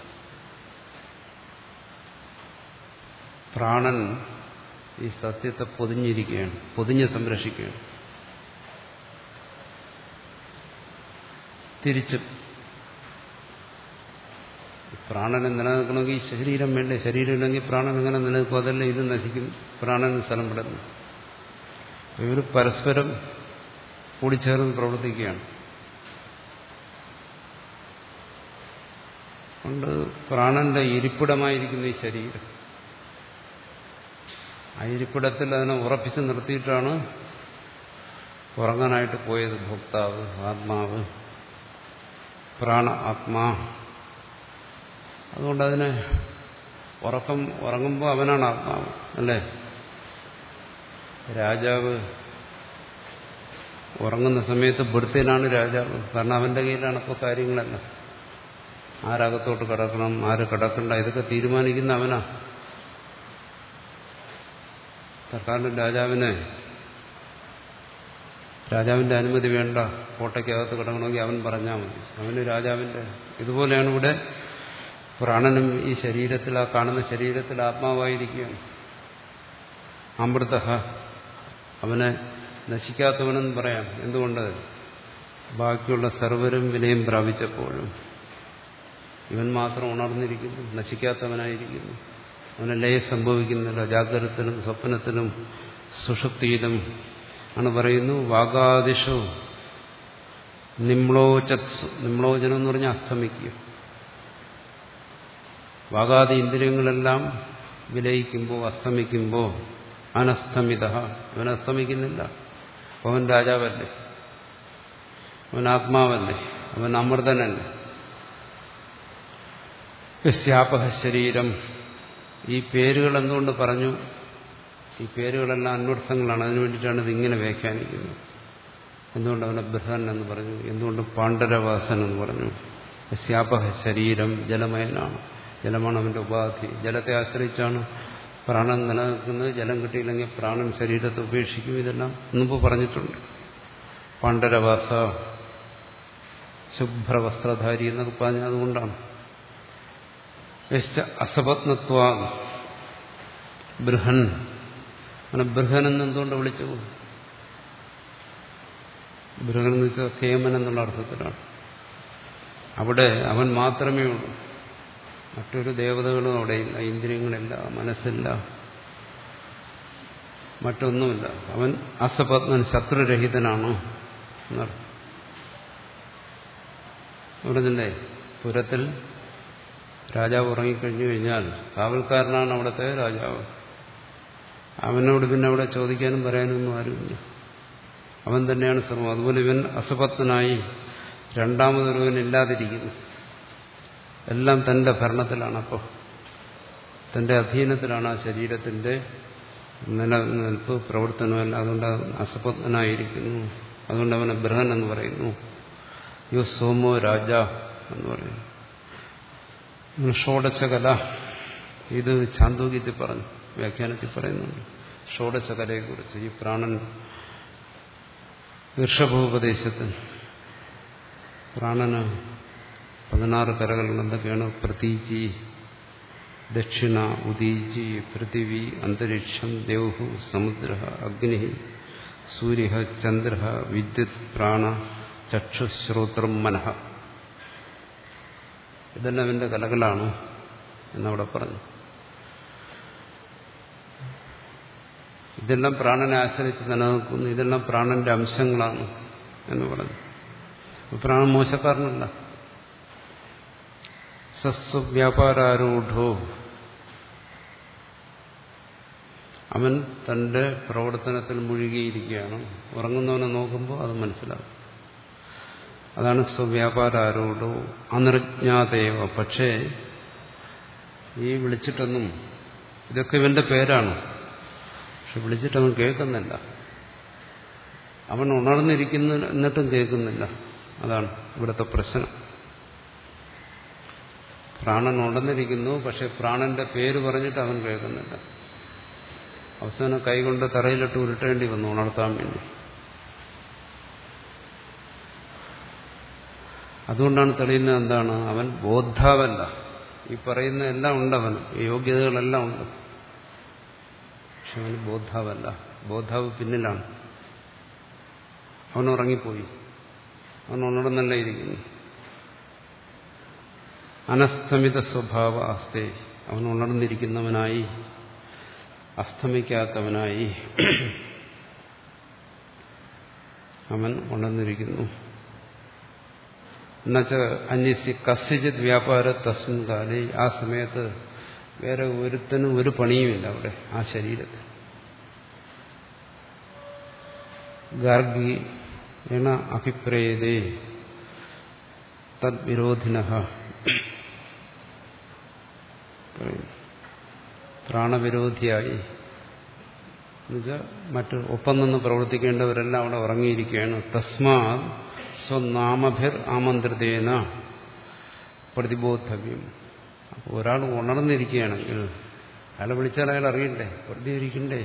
പ്രാണൻ ഈ സത്യത്തെ പൊതിഞ്ഞിരിക്കുകയാണ്, പൊതിഞ്ഞ് സംരക്ഷിക്കുകയാണ്. തിരിച്ചും പ്രാണനെ നിലനിൽക്കണമെങ്കിൽ ഈ ശരീരം വേണ്ടേ? ശരീരം ഇല്ലെങ്കിൽ പ്രാണൻ എങ്ങനെ നിലനിൽക്കും? അതല്ല ഇത് നശിക്കും, പ്രാണന് സ്ഥലം വിടുന്നു. ഇവർ പരസ്പരം കൂടിച്ചേർന്ന് പ്രവർത്തിക്കുകയാണ്. അതുകൊണ്ട് പ്രാണന്റെ ഇരിപ്പിടമായിരിക്കുന്ന ഈ ശരീരം, ആ ഇരിപ്പിടത്തിൽ അതിനെ ഉറപ്പിച്ച് നിർത്തിയിട്ടാണ് ഉറങ്ങാനായിട്ട് പോയത് ഭോക്താവ്, ആത്മാവ്, പ്രാണ ആത്മാ. അതുകൊണ്ട് അതിനെ ഉറക്കം ഉറങ്ങുമ്പോൾ അവനാണ് ആത്മാവ്, അല്ലേ? രാജാവ് ഉറങ്ങുന്ന സമയത്ത് ഭൃത്യനാണ് രാജാവ്. കാരണം അവന്റെ കയ്യിലാണ് ഇപ്പോൾ കാര്യങ്ങളെല്ലാം. ആരകത്തോട്ട് കിടക്കണം, ആര് കിടക്കണ്ട, ഇതൊക്കെ തീരുമാനിക്കുന്ന അവനാ. തൽക്കാലം രാജാവിന് രാജാവിന്റെ അനുമതി വേണ്ട, കോട്ടയ്ക്കകത്ത് കിടക്കണമെങ്കിൽ അവൻ പറഞ്ഞാൽ മതി. അവന് രാജാവിന്റെ. ഇതുപോലെയാണ് ഇവിടെ പ്രാണനും ഈ ശരീരത്തിൽ, ആ കാണുന്ന ശരീരത്തിൽ ആത്മാവായിരിക്കുകയാണ്. അമൃത, അവനെ നശിക്കാത്തവനെന്ന് പറയാം. എന്തുകൊണ്ട്? ബാക്കിയുള്ള സർവരും വിനയം പ്രാപിച്ചപ്പോഴും ഇവൻ മാത്രം ഉണർന്നിരിക്കുന്നു, നശിക്കാത്തവനായിരിക്കുന്നു. അവന് ലയം സംഭവിക്കുന്നില്ല. ജാഗ്രതത്തിലും സ്വപ്നത്തിലും സുഷുപ്തിയിലും ആണ് പറയുന്നു. വാഗാദിഷു നിമ്ലോചത്സു. നിമ്ലോചനം എന്ന് പറഞ്ഞാൽ അസ്തമിക്കുക. വാഗാദി ഇന്ദ്രിയങ്ങളെല്ലാം വിലയിക്കുമ്പോൾ, അസ്തമിക്കുമ്പോൾ അനസ്തമിത, അവൻ അസ്തമിക്കുന്നില്ല. അവൻ രാജാവല്ലേ, അവൻ ആത്മാവല്ലേ, അവൻ അമൃതനല്ലേ. യസ്യാപഹ ശരീരം. ഈ പേരുകൾ എന്തുകൊണ്ട് പറഞ്ഞു? ഈ പേരുകളെല്ലാം അന്വർത്ഥങ്ങളാണ്. അതിനു വേണ്ടിയിട്ടാണ് ഇതിങ്ങനെ വ്യാഖ്യാനിക്കുന്നത്. എന്തുകൊണ്ട് അവനെ ബൃഹൻ എന്ന് പറഞ്ഞു? എന്തുകൊണ്ട് പാണ്ഡരവാസൻ എന്ന് പറഞ്ഞു? യസ്യാപഹ ശരീരം. ജലമയനാണ്, ജലമാണ് അവന്റെ ഉപാധി. ജലത്തെ ആശ്രയിച്ചാണ് പ്രാണൻ നിലനിൽക്കുന്നത്. ജലം കിട്ടിയില്ലെങ്കിൽ പ്രാണൻ ശരീരത്തെ ഉപേക്ഷിക്കും. ഇതെല്ലാം മുമ്പ് പറഞ്ഞിട്ടുണ്ട്. പാണ്ഡരവാസ, ശുഭ്രവസ്ത്രധാരി എന്നൊക്കെ പറഞ്ഞത് അതുകൊണ്ടാണ്. അസപത്നത്വ ബൃഹൻ. അങ്ങനെ ബൃഹൻ എന്ന് എന്തുകൊണ്ട് വിളിച്ചു? ബൃഹൻ എന്ന് വെച്ചാൽ കേമൻ എന്നുള്ള അർത്ഥത്തിലാണ്. അവിടെ അവൻ മാത്രമേ ഉള്ളൂ, മറ്റൊരു ദേവതകളും അവിടെ ഇല്ല. ഇന്ദ്രിയങ്ങളില്ല, മനസ്സില്ല, മറ്റൊന്നുമില്ല. അവൻ അസപത്നൻ, ശത്രുരഹിതനാണ് എന്നർത്ഥം. പറഞ്ഞില്ലേ, പുരത്തിൽ രാജാവ് ഉറങ്ങിക്കഴിഞ്ഞു കഴിഞ്ഞാൽ കാവൽക്കാരനാണ് അവിടുത്തെ രാജാവ്. അവനോട് പിന്നെ അവിടെ ചോദിക്കാനും പറയാനൊന്നും ആരുമില്ല. അവൻ തന്നെയാണ് സർവ്വം. അതുപോലെ ഇവൻ അസപത്നായി രണ്ടാമതൊരുവൻ ഇല്ലാതിരിക്കുന്നു. എല്ലാം തന്റെ ഭരണത്തിലാണ്. അപ്പോൾ തന്റെ അധീനത്തിലാണ് ആ ശരീരത്തിന്റെ നിലനിൽപ്പ്, പ്രവർത്തനമല്ല. അതുകൊണ്ട് അസപത്നായിരിക്കുന്നു. അതുകൊണ്ട് അവനെ ബൃഹൻ എന്ന് പറയുന്നു. യോ സോമോ രാജ എന്ന് പറയുന്നു. ഷോഡശകല, ഇത് ഛാന്തോക്യത്തിൽ പറഞ്ഞു, വ്യാഖ്യാനത്തിൽ പറയുന്നുണ്ട് ഷോഡശകലയെക്കുറിച്ച്. ഈ പ്രാണൻ ഋഷഭോപദേശത്തിൽ പ്രാണന് പതിനാറ് കരകൾ എന്തൊക്കെയാണ്? പ്രതീചി, ദക്ഷിണ, ഉദീചി, പൃഥിവി, അന്തരിക്ഷം, ദേവഹു, സമുദ്ര, അഗ്നി, സൂര്യ, ചന്ദ്ര, വിദ്യുത്, പ്രാണ, ചക്ഷു, ശ്രോത്രം, മനഃ. ഇതെല്ലാം അവന്റെ കലകളാണ് എന്നവിടെ പറഞ്ഞു. ഇതെല്ലാം പ്രാണനെ ആശ്രയിച്ച് നിലനിൽക്കുന്നു. ഇതെല്ലാം പ്രാണന്റെ അംശങ്ങളാണ് എന്ന് പറഞ്ഞു. പ്രാണൻ മോശക്കാരനല്ല. സസ്വ്യാപാരാരൂഢോ, അവൻ തന്റെ പ്രവർത്തനത്തിൽ മുഴുകിയിരിക്കുകയാണ്. ഉറങ്ങുന്നവനെ നോക്കുമ്പോൾ അത് മനസ്സിലാകും. അതാണ് സ്വവ്യാപാരാരൂഢോ അനിർജ്ഞാതേവ. പക്ഷേ ഈ വിളിച്ചിട്ടൊന്നും, ഇതൊക്കെ ഇവന്റെ പേരാണ്, പക്ഷെ വിളിച്ചിട്ടവൻ കേൾക്കുന്നില്ല. അവൻ ഉണർന്നിരിക്കുന്നു എന്നിട്ടും കേൾക്കുന്നില്ല. അതാണ് ഇവിടുത്തെ പ്രശ്നം. പ്രാണൻ ഉണർന്നിരിക്കുന്നു, പക്ഷെ പ്രാണന്റെ പേര് പറഞ്ഞിട്ട് അവൻ കേൾക്കുന്നില്ല. അവസാനം കൈകൊണ്ട് തറയിലിട്ട് ഉരുട്ടേണ്ടി വന്നു ഉണർത്താൻ വേണ്ടി. അതുകൊണ്ടാണ് തെളിയുന്നത് എന്താണ്, അവൻ ബോദ്ധാവല്ല. ഈ പറയുന്ന എല്ലാം ഉണ്ടവന്, ഈ യോഗ്യതകളെല്ലാം ഉണ്ട്, പക്ഷെ അവന് ബോദ്ധാവല്ല. ബോദ്ധാവ് പിന്നിലാണ്. അവൻ ഉറങ്ങിപ്പോയി, അവൻ ഉണർന്നല്ല ഇരിക്കുന്നു. അനസ്തമിത സ്വഭാവ ആസ്തേ, അവൻ ഉണർന്നിരിക്കുന്നവനായി, അസ്തമിക്കാത്തവനായി അവൻ ഉണർന്നിരിക്കുന്നു. എന്നുവെച്ച അന്യസി കസ്യജിത് വ്യാപാര തസ്മിൻ കാലേ, ആ സമയത്ത് വേറെ ഒരുത്തനും ഒരു പണിയുമില്ല അവിടെ ആ ശരീരത്തിൽ. ഗാർഗി എണ അഭിപ്രേതേ തദ്വിരോധിനഃ, പ്രാണവിരോധിയായി എന്നുവെച്ചാൽ മറ്റ് ഒപ്പം നിന്ന് പ്രവർത്തിക്കേണ്ടവരെല്ലാം അവിടെ ഉറങ്ങിയിരിക്കുകയാണ്. തസ്മാത് സ്വനാമഭിർ ആമന്ത്രിതേന പ്രതിബോധവ്യം. അപ്പോൾ ഒരാൾ ഉണർന്നിരിക്കുകയാണെങ്കിൽ അയാളെ വിളിച്ചാൽ അയാൾ അറിയണ്ടേ, വെറുതെ ഇരിക്കണ്ടേ.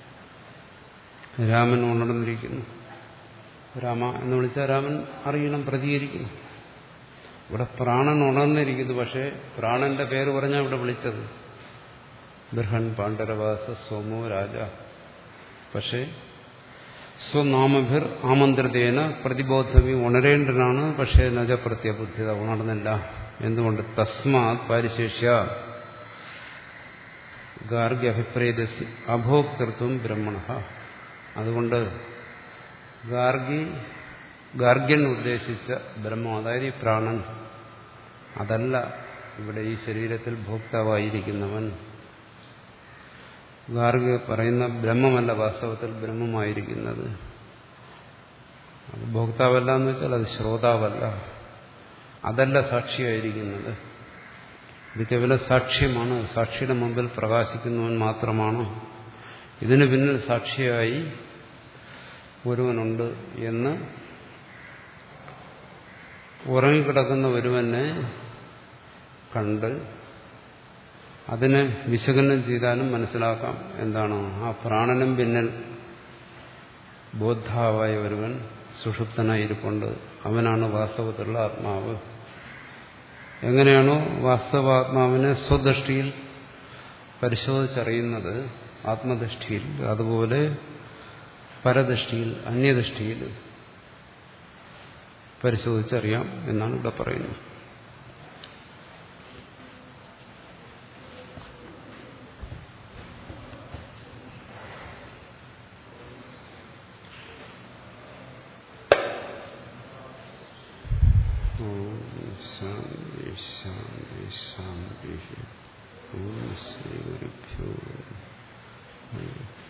രാമൻ ഉണർന്നിരിക്കുന്നു, രാമ എന്ന് വിളിച്ചാൽ രാമൻ അറിയണം, പ്രതികരിക്കണം. ഇവിടെ പ്രാണൻ ഉണർന്നിരിക്കുന്നു, പക്ഷേ പ്രാണന്റെ പേര് പറഞ്ഞാൽ ഇവിടെ വിളിച്ചത് ബൃഹൻ പാണ്ഡരവാസ സോമോ രാജ. പക്ഷേ സ്വനാമഭിർ ആമന്ത്രിതേന പ്രതിബോധവ്യം, ഉണരേണ്ടനാണ്, പക്ഷേ നജ പ്രത്യബുദ്ധിത, ഉണർന്നില്ല. എന്തുകൊണ്ട്? തസ്മാത് പാരിശേഷ്യ ഗാർഗ്യ അഭിപ്രേതസ്യ അഭോക്തൃത്വം ബ്രഹ്മണ. അതുകൊണ്ട് ഗാർഗി ഗാർഗ്യൻ ഉദ്ദേശിച്ച ബ്രഹ്മം, അതായത് ഈ പ്രാണൻ, അതല്ല ഇവിടെ ഈ ശരീരത്തിൽ ഭോക്താവായിരിക്കുന്നവൻ. ഗാർഗ്യ പറയുന്ന ബ്രഹ്മമല്ല വാസ്തവത്തിൽ ബ്രഹ്മമായിരിക്കുന്നത്. ഭോക്താവല്ല എന്ന് വെച്ചാൽ അത് ശ്രോതാവല്ല, അതല്ല സാക്ഷിയായിരിക്കുന്നത്. ഇത് കേവലം സാക്ഷ്യമാണ്, സാക്ഷിയുടെ മുമ്പിൽ പ്രകാശിക്കുന്നവൻ മാത്രമാണ്. ഇതിന് പിന്നിൽ സാക്ഷിയായി ഒരുവനുണ്ട് എന്ന് ഉറങ്ങിക്കിടക്കുന്ന ഒരുവനെ കണ്ട് അതിനെ വിശകലനം ചെയ്താലും മനസ്സിലാക്കാം എന്താണ്, ആ പ്രാണനും പിന്നിൽ ബോദ്ധാവായ ഒരുവൻ സുഷുപ്തനായിരിപ്പുണ്ട്. അവനാണ് വാസ്തവത്തിലുള്ള ആത്മാവ്. എങ്ങനെയാണോ വാസ്തവാത്മാവിനെ സ്വദൃഷ്ടിയിൽ പരിശോധിച്ചറിയുന്നത് ആത്മദൃഷ്ടിയിൽ, അതുപോലെ പരദൃഷ്ടിയിൽ അന്യദൃഷ്ടിയിൽ പരിശോധിച്ചറിയാം എന്നാണ് ഇവിടെ പറയുന്നത്. ശാന്തി ശാന്തി ശാന്തി. ഓം ശ്രീ ഗുരുഭ്യോ.